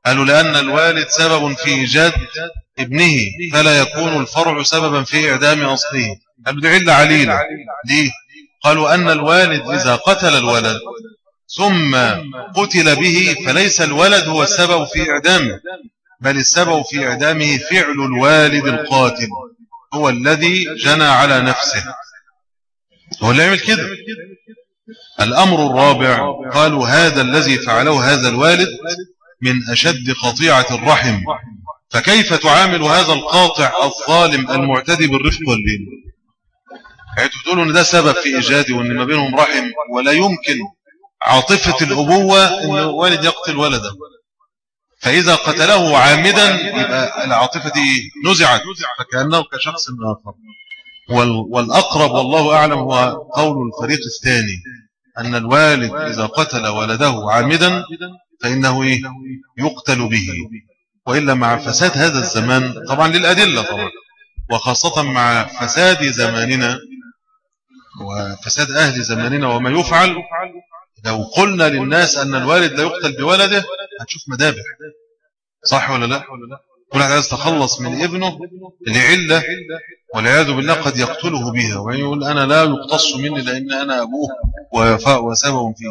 قالوا لأن الوالد سبب في إيجاد ابنه فلا يكون الفرع سببا في إعدام أصله. قالوا دي علة عليلة. ليه؟ قالوا أن الوالد إذا قتل الولد ثم قتل به فليس الولد هو السبب في إعدامه، بل السبب في إعدامه فعل الوالد القاتل، هو الذي جنى على نفسه، هو اللي يعمل كده. الأمر الرابع قالوا هذا الذي فعله هذا الوالد من أشد قطيعة الرحم، فكيف تعامل هذا القاطع الظالم المعتدي بالرفق واللين؟ يعني تقولوا ان ده سبب في إيجادي وان ما بينهم رحم، ولا يمكن عاطفة الأبوة ان والد يقتل ولده، فإذا قتله عامدا يبقى العاطفة دي نزعت فكأنه كشخص آخر. والأقرب والله أعلم هو قول الفريق الثاني، أن الوالد إذا قتل ولده عامدا فإنه إيه؟ يقتل به. وإلا مع فساد هذا الزمان طبعا للأدلة طبعا، وخاصة مع فساد زماننا وفساد أهل زماننا وما يفعل، لو قلنا للناس أن الوالد لا يقتل بولده هتشوف مذابح، صح ولا لا؟ كل واحد عايز يتخلص من ابنه لعلة والعياذ بالله قد يقتله بها، ويقول أنا لا يقتص مني لأن أنا أبوه وسبب فيه.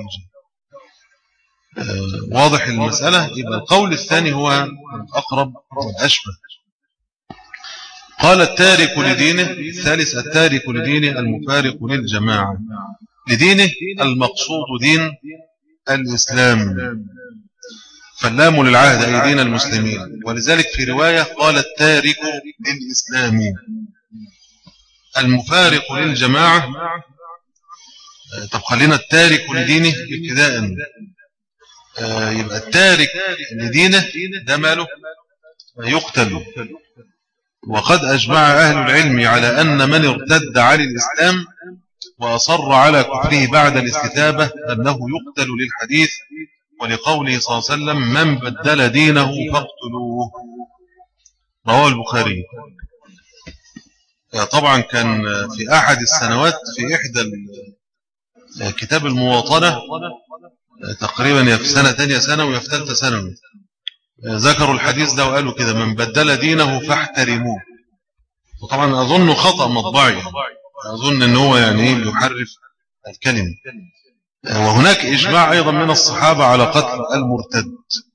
آه واضح المسألة. يبقى القول الثاني هو الأقرب والأشبه. قال التارك لدينه. الثالث التارك لدينه المفارق للجماعة. لدينه المقصود دين الإسلام، فاللام للعهد أي دين المسلمين، ولذلك في رواية قال التارك للإسلام. المفارق للجماعة، طب خلينا التارك لدينه ابتداء. يبقى التارك لدينه ده ماله؟ يقتل. وقد أجمع أهل العلم على أن من ارتد عن الإسلام وأصر على كفره بعد الاستتابة أنه يقتل للحديث ولقوله صلى الله عليه وسلم من بدل دينه فاقتلوه، رواه البخاري. طبعا كان في أحد السنوات في إحدى كتاب المواطنة تقريبا في سنة تانية سنة وفي ثالثة سنة ذكروا الحديث ده وقالوا كده من بدل دينه فاحترموه. وطبعا أظن خطأ مطبعي، أظن أنه هو يعني يحرف الكلمة. وهناك إجماع أيضا من الصحابة على قتل المرتد.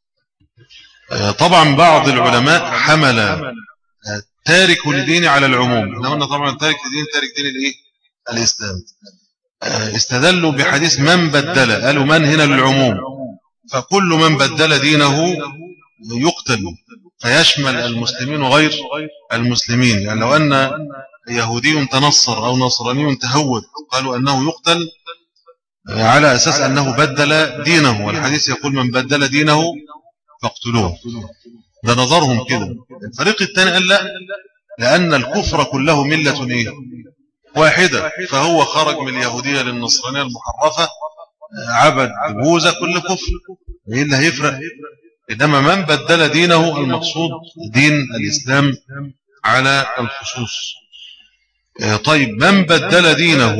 طبعا بعض العلماء حمل تارك لدين على العموم، احنا قلنا طبعا تارك لدين تارك دين الايه؟ الإسلام. استدلوا بحديث من بدل، قالوا من هنا للعموم، فكل من بدل دينه يقتل، فيشمل المسلمين وغير المسلمين. يعني لو أن يهودي تنصر أو نصراني تهود قالوا أنه يقتل على أساس أنه بدل دينه، والحديث يقول من بدل دينه فاقتلوه. ده نظرهم كده. الفريق الثاني قال لا، لأن الكفر كله ملة إيه؟ واحدة، فهو خرج من اليهودية للنصرانية المحرفة، عبد بوذا، كل كفر، ايه اللي هيفرق؟ إنما من بدل دينه المقصود دين الإسلام على الخصوص. طيب من بدل دينه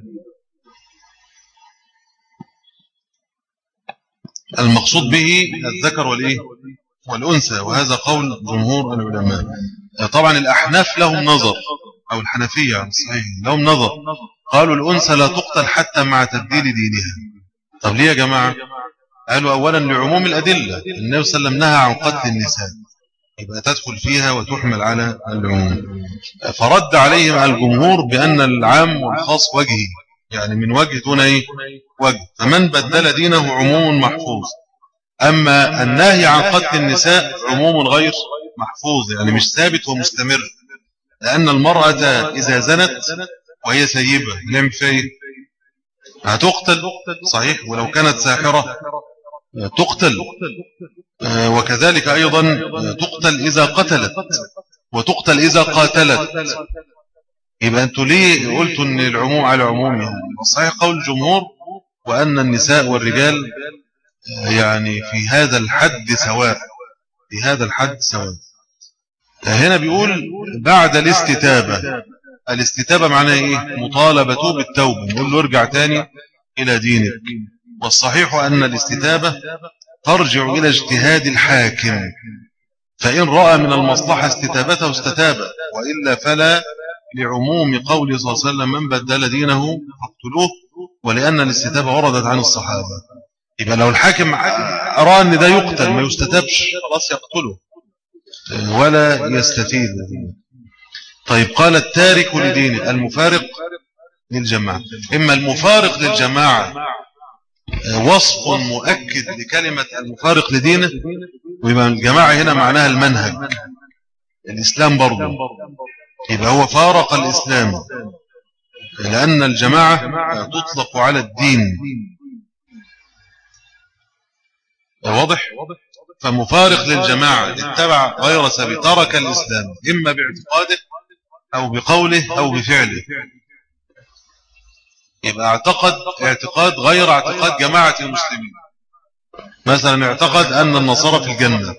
المقصود به الذكر والإيه؟ والأنثى، وهذا قول جمهور العلماء. طبعا الأحناف لهم نظر، أو الحنفية صحيح لهم نظر، قالوا الأنثى لا تقتل حتى مع تبديل دينها. طب ليه يا جماعة؟ قالوا أولا لعموم الأدلة، النبي صلى الله عليه وسلم نهى عن قتل النساء، يبقى تدخل فيها وتحمل على العموم. فرد عليهم الجمهور بأن العام والخاص وجهي، يعني من وجه دون ايه؟ وجه. فمن بدل دينه عموم محفوظ، أما النهي عن قتل النساء عموم غير محفوظ، يعني مش ثابت ومستمر، لأن المرأة إذا زنت وهي سيبة نعمل فيها ايه؟ هتقتل صحيح، ولو كانت ساحرة تقتل، وكذلك أيضا تقتل إذا قتلت، وتقتل إذا قاتلت. يبقى أنتوا ليه قلتوا أن العموم على العموم؟ يعني صحيح قول الجمهور وأن النساء والرجال يعني في هذا الحد سواء، في هذا الحد سواء. هنا بيقول بعد الاستتابة. الاستتابة معناها إيه؟ مطالبته بالتوبة، نقول له ارجع تاني إلى دينك. والصحيح أن الاستتابة ترجع إلى اجتهاد الحاكم، فإن رأى من المصلحة استتابته استتاب، وإلا فلا، لعموم قول صلى الله عليه وسلم من بدل دينه فاقتلوه، ولأن الاستتابة وردت عن الصحابة. يبقى لو الحاكم أرى أن ده يقتل ما يستتابش خلاص يقتله ولا يستفيد. طيب قال التارك لدينه المفارق للجماعة. إما المفارق للجماعة وصف مؤكد لكلمة المفارق لدينه، ويبقى الجماعة هنا معناها المنهج الإسلام برضه، يبقى هو فارق الإسلام، لأن الجماعة تطلق على الدين. واضح؟ فمفارق للجماعة اتبع غير سبيل، ترك الإسلام إما باعتقاده أو بقوله أو بفعله، يبقى اعتقد اعتقاد غير اعتقاد جماعة المسلمين. مثلا اعتقد أن النصارى في الجنة،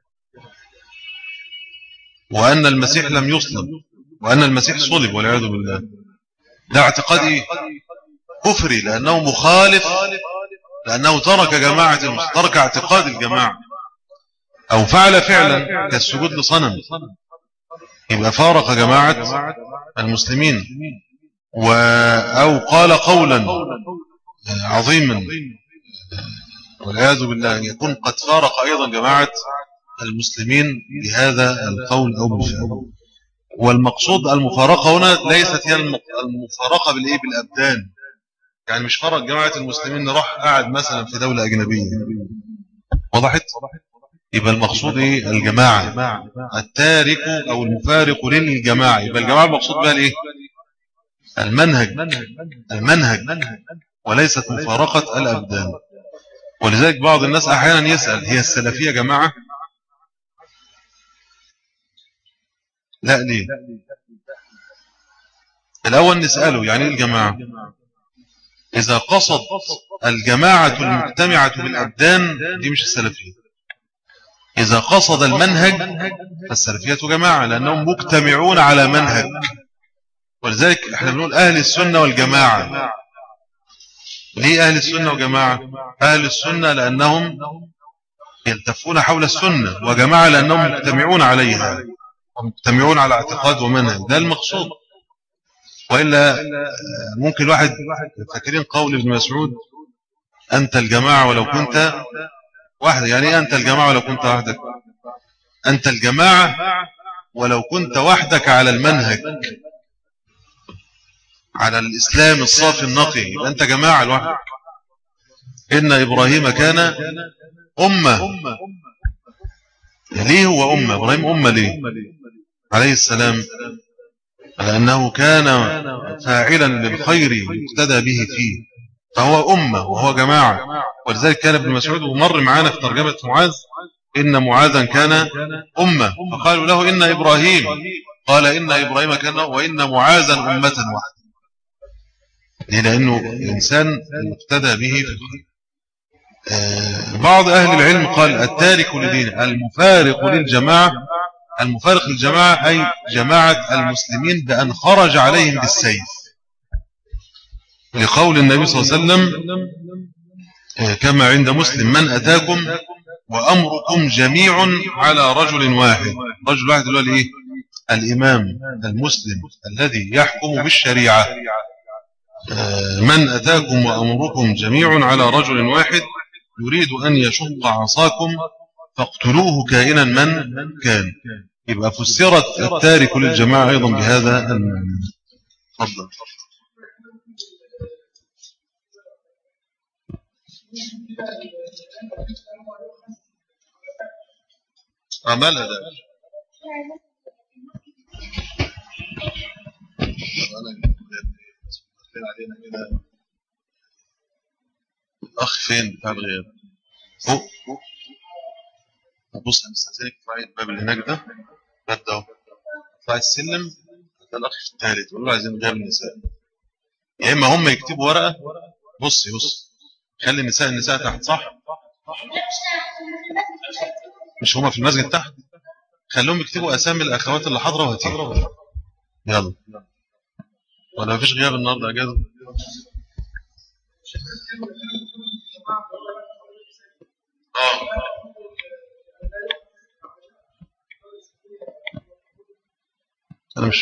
وأن المسيح لم يصلب، وأن المسيح صلب والعياذ بالله، ده اعتقاد ايه؟ كفري، لأنه مخالف، لأنه ترك جماعة المسلمين، ترك اعتقاد الجماعة، أو فعل فعلا كالسجود لصنم، يبقى فارق جماعة المسلمين. و أو قال قولا عظيما والعياذ بالله، يكون قد فارق أيضا جماعة المسلمين بهذا القول أو بالفعل. والمقصود المفارقة هنا ليست هي المفارقة بالإيه؟ بالأبدان، يعني مش فرق جماعة المسلمين راح قاعد مثلا في دولة أجنبية. وضحت؟ يبقى المقصود إيه؟ الجماعة، التارك أو المفارق للجماعة، يبقى الجماعة المقصود بها الإيه؟ المنهج، المنهج وليست مفارقة الأبدان. ولذلك بعض الناس أحيانا يسأل هي السلفية جماعة؟ لا، ليه؟ الأول نسأله يعني إيه الجماعة؟ إذا قصد الجماعة المجتمعة بالأبدان دي مش السلفية. إذا قصد المنهج فالسلفية جماعة، لأنهم مجتمعون على منهج. ولذلك احنا بنقول أهل السنة والجماعة. ليه أهل السنة وجماعة؟ أهل السنة لأنهم يلتفون حول السنة، وجماعة لأنهم مجتمعون عليها ومجتمعون على اعتقاد ومنهج، ده المقصود. وإلا ممكن الواحد فاكرين قول ابن مسعود أنت الجماعة ولو كنت واحدة. يعني إيه أنت الجماعة ولو كنت وحدك؟ أنت الجماعة ولو كنت وحدك على المنهج، على الإسلام الصافي النقي، يبقى أنت جماعة لوحدك. إن إبراهيم كان أمة. ليه هو أمة؟ إبراهيم أمة ليه عليه السلام؟ لأنه كان فاعلا للخير يقتدى به فيه، فهو أمة وهو جماعة. ولذلك كان ابن مسعود ومر معانا في ترجمة معاذ إن معاذا كان أمة، فقالوا له إن إبراهيم، قال إن إبراهيم كان، وإن معاذا أمة واحدة. ليه؟ لأنه إنسان يقتدى به في الخير. آه بعض أهل العلم قال التارك لدين المفارق للجماعة، المفارق للجماعة أي جماعة المسلمين بأن خرج عليهم بالسيف، لقول النبي صلى الله عليه وسلم كما عند مسلم من أتاكم وأمركم جميع على رجل واحد. رجل واحد اللي هو الإيه؟ الإمام المسلم الذي يحكم بالشريعة. من أتاكم وأمركم جميع على رجل واحد يريد أن يشق عصاكم فاقتلوه كائنا من كان. يبقى فسرت التارك للجماعة أيضا بهذا المعنى. تفضل. عمل هذا أخ فين بتاع الغياب فوق فوق. بص هنستثنك في الباب اللي هناك ده، باب ده اطلع السلم، ده الأخ الثالث يقولوا عايزين غياب النساء. يا إما هم يكتبوا ورقة، بص بص خلي النساء النساء تحت، صح؟ مش هما في المسجد تحت؟ خليهم يكتبوا أسامي الأخوات اللي حاضرة وهتيجي. يلا. ولا مفيش غياب النهارده اجازه؟ اه مش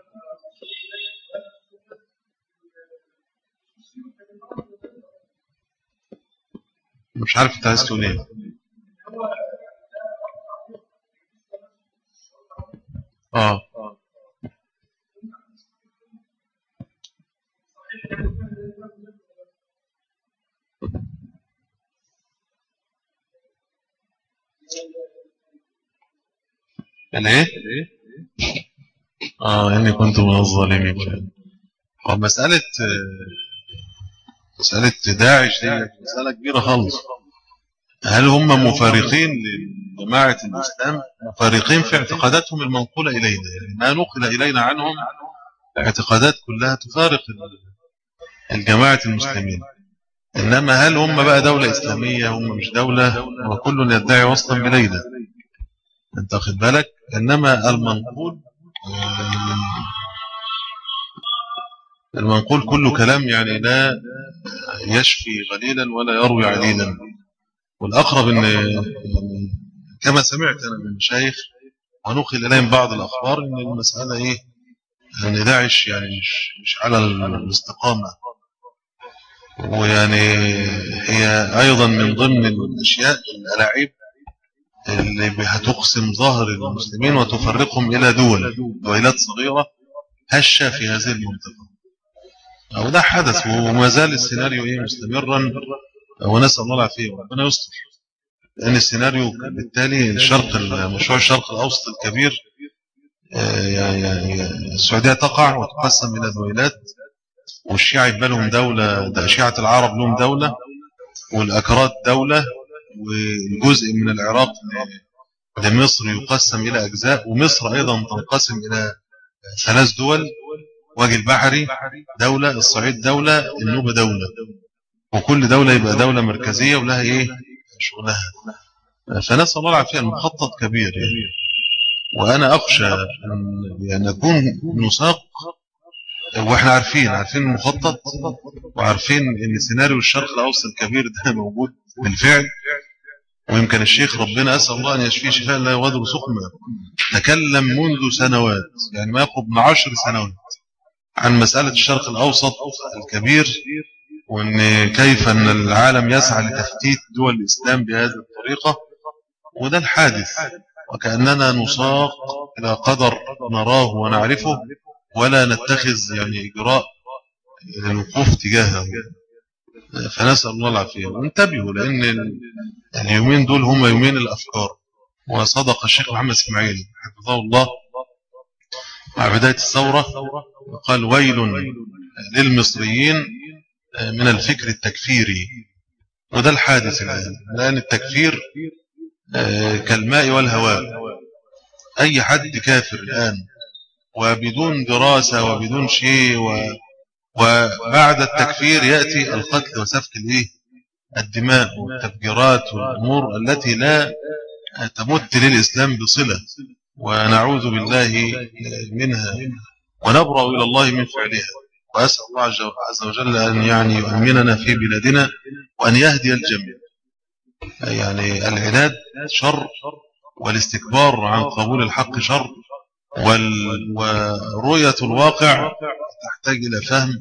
مش عارف انت عايز تقول ايه. اه الايه؟ اه اني كنت من الظالمين. مسألة مسألة داعش دي مسألة كبيرة خالص. هل هم مفارقين لجماعة الإسلام؟ مفارقين في اعتقاداتهم المنقولة إلينا، يعني ما نقل إلينا عنهم اعتقادات كلها تفارق الجماعة المسلمين. إنما هل هم بقى دولة إسلامية؟ هم مش دولة، وكل يدعي وصلا بليلة، أنت أخذ بالك. إنما المنقول المنقول كله كلام يعني لا يشفي غليلا ولا يروي عليلا. والأقرب إن كما سمعت أنا من المشايخ ونقل إليهم بعض الأخبار إن المسألة إيه، أن داعش يعني مش مش على الاستقامة، ويعني هي أيضا من ضمن الأشياء الألاعيب اللي هتقسم ظهر المسلمين وتفرقهم إلى دول دويلات صغيرة هشة في هذه المنطقة. أو ده حدث وما زال السيناريو إيه مستمرا، ونسأل الله العافية وربنا يستر. لأن السيناريو بالتالي الشرق مشروع الشرق الأوسط الكبير، يعني السعودية تقع وتقسم إلى دويلات، والشيعة يبقى لهم دولة، ده شيعة العرب لهم دولة، والأكراد دولة، والجزء من العراق لمصر يقسم إلى أجزاء، ومصر أيضا تنقسم إلى ثلاث دول، وجه البحري دولة، الصعيد دولة، النوبة دولة، وكل دولة يبقى دولة مركزية ولها إيه شغلها. فنسأل الله العافية. المخطط كبير يعني، وأنا أخشى أن يعني نكون نساق وإحنا عارفين عارفين المخطط، وعارفين أن سيناريو الشرق الأوسط الكبير ده موجود بالفعل. ويمكن الشيخ ربنا أسأل الله أن يشفيه شفاء لا يغادر سقما تكلم منذ سنوات، يعني ما يقرب من عشر سنوات، عن مسألة الشرق الأوسط الكبير، وأن كيف أن العالم يسعى لتفتيت دول الإسلام بهذه الطريقة. وده الحادث، وكأننا نساق إلى قدر نراه ونعرفه، ولا نتخذ يعني إجراء للوقوف تجاهه. فنسأل الله العافية. وانتبهوا لأن اليومين دول هم يومين الأفكار. وصدق الشيخ محمد اسماعيل حفظه الله مع بداية الثورة وقال: ويل للمصريين من الفكر التكفيري. وده الحادث الآن، لأن التكفير كالماء والهواء. أي حد كافر الآن وبدون دراسة وبدون شيء، و... وبعد التكفير يأتي القتل وسفك الإيه؟ الدماء والتفجيرات والأمور التي لا تمت للإسلام بصلة، ونعوذ بالله منها ونبرأ إلى الله من فعلها. وأسأل الله عز وجل أن يعني يؤمننا في بلادنا وأن يهدي الجميع. يعني العناد شر، والاستكبار عن قبول الحق شر، وال... ورؤية الواقع تحتاج إلى فهم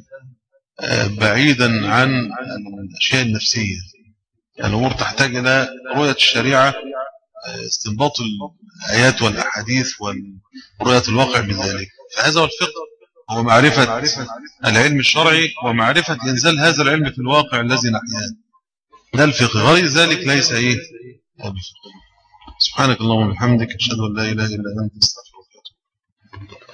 بعيدا عن الأشياء النفسية. الأمور تحتاج إلى رؤية الشريعة، استنباط الآيات والأحاديث ورؤية الواقع بذلك. فهذا هو الفقه، هو معرفة العلم الشرعي ومعرفة إنزال هذا العلم في الواقع الذي نحياه. ده الفقه، غير ذلك ليس إيه بفقه. سبحانك اللهم وبحمدك، أشهد أن لا إله إلا أنت، استغفرك.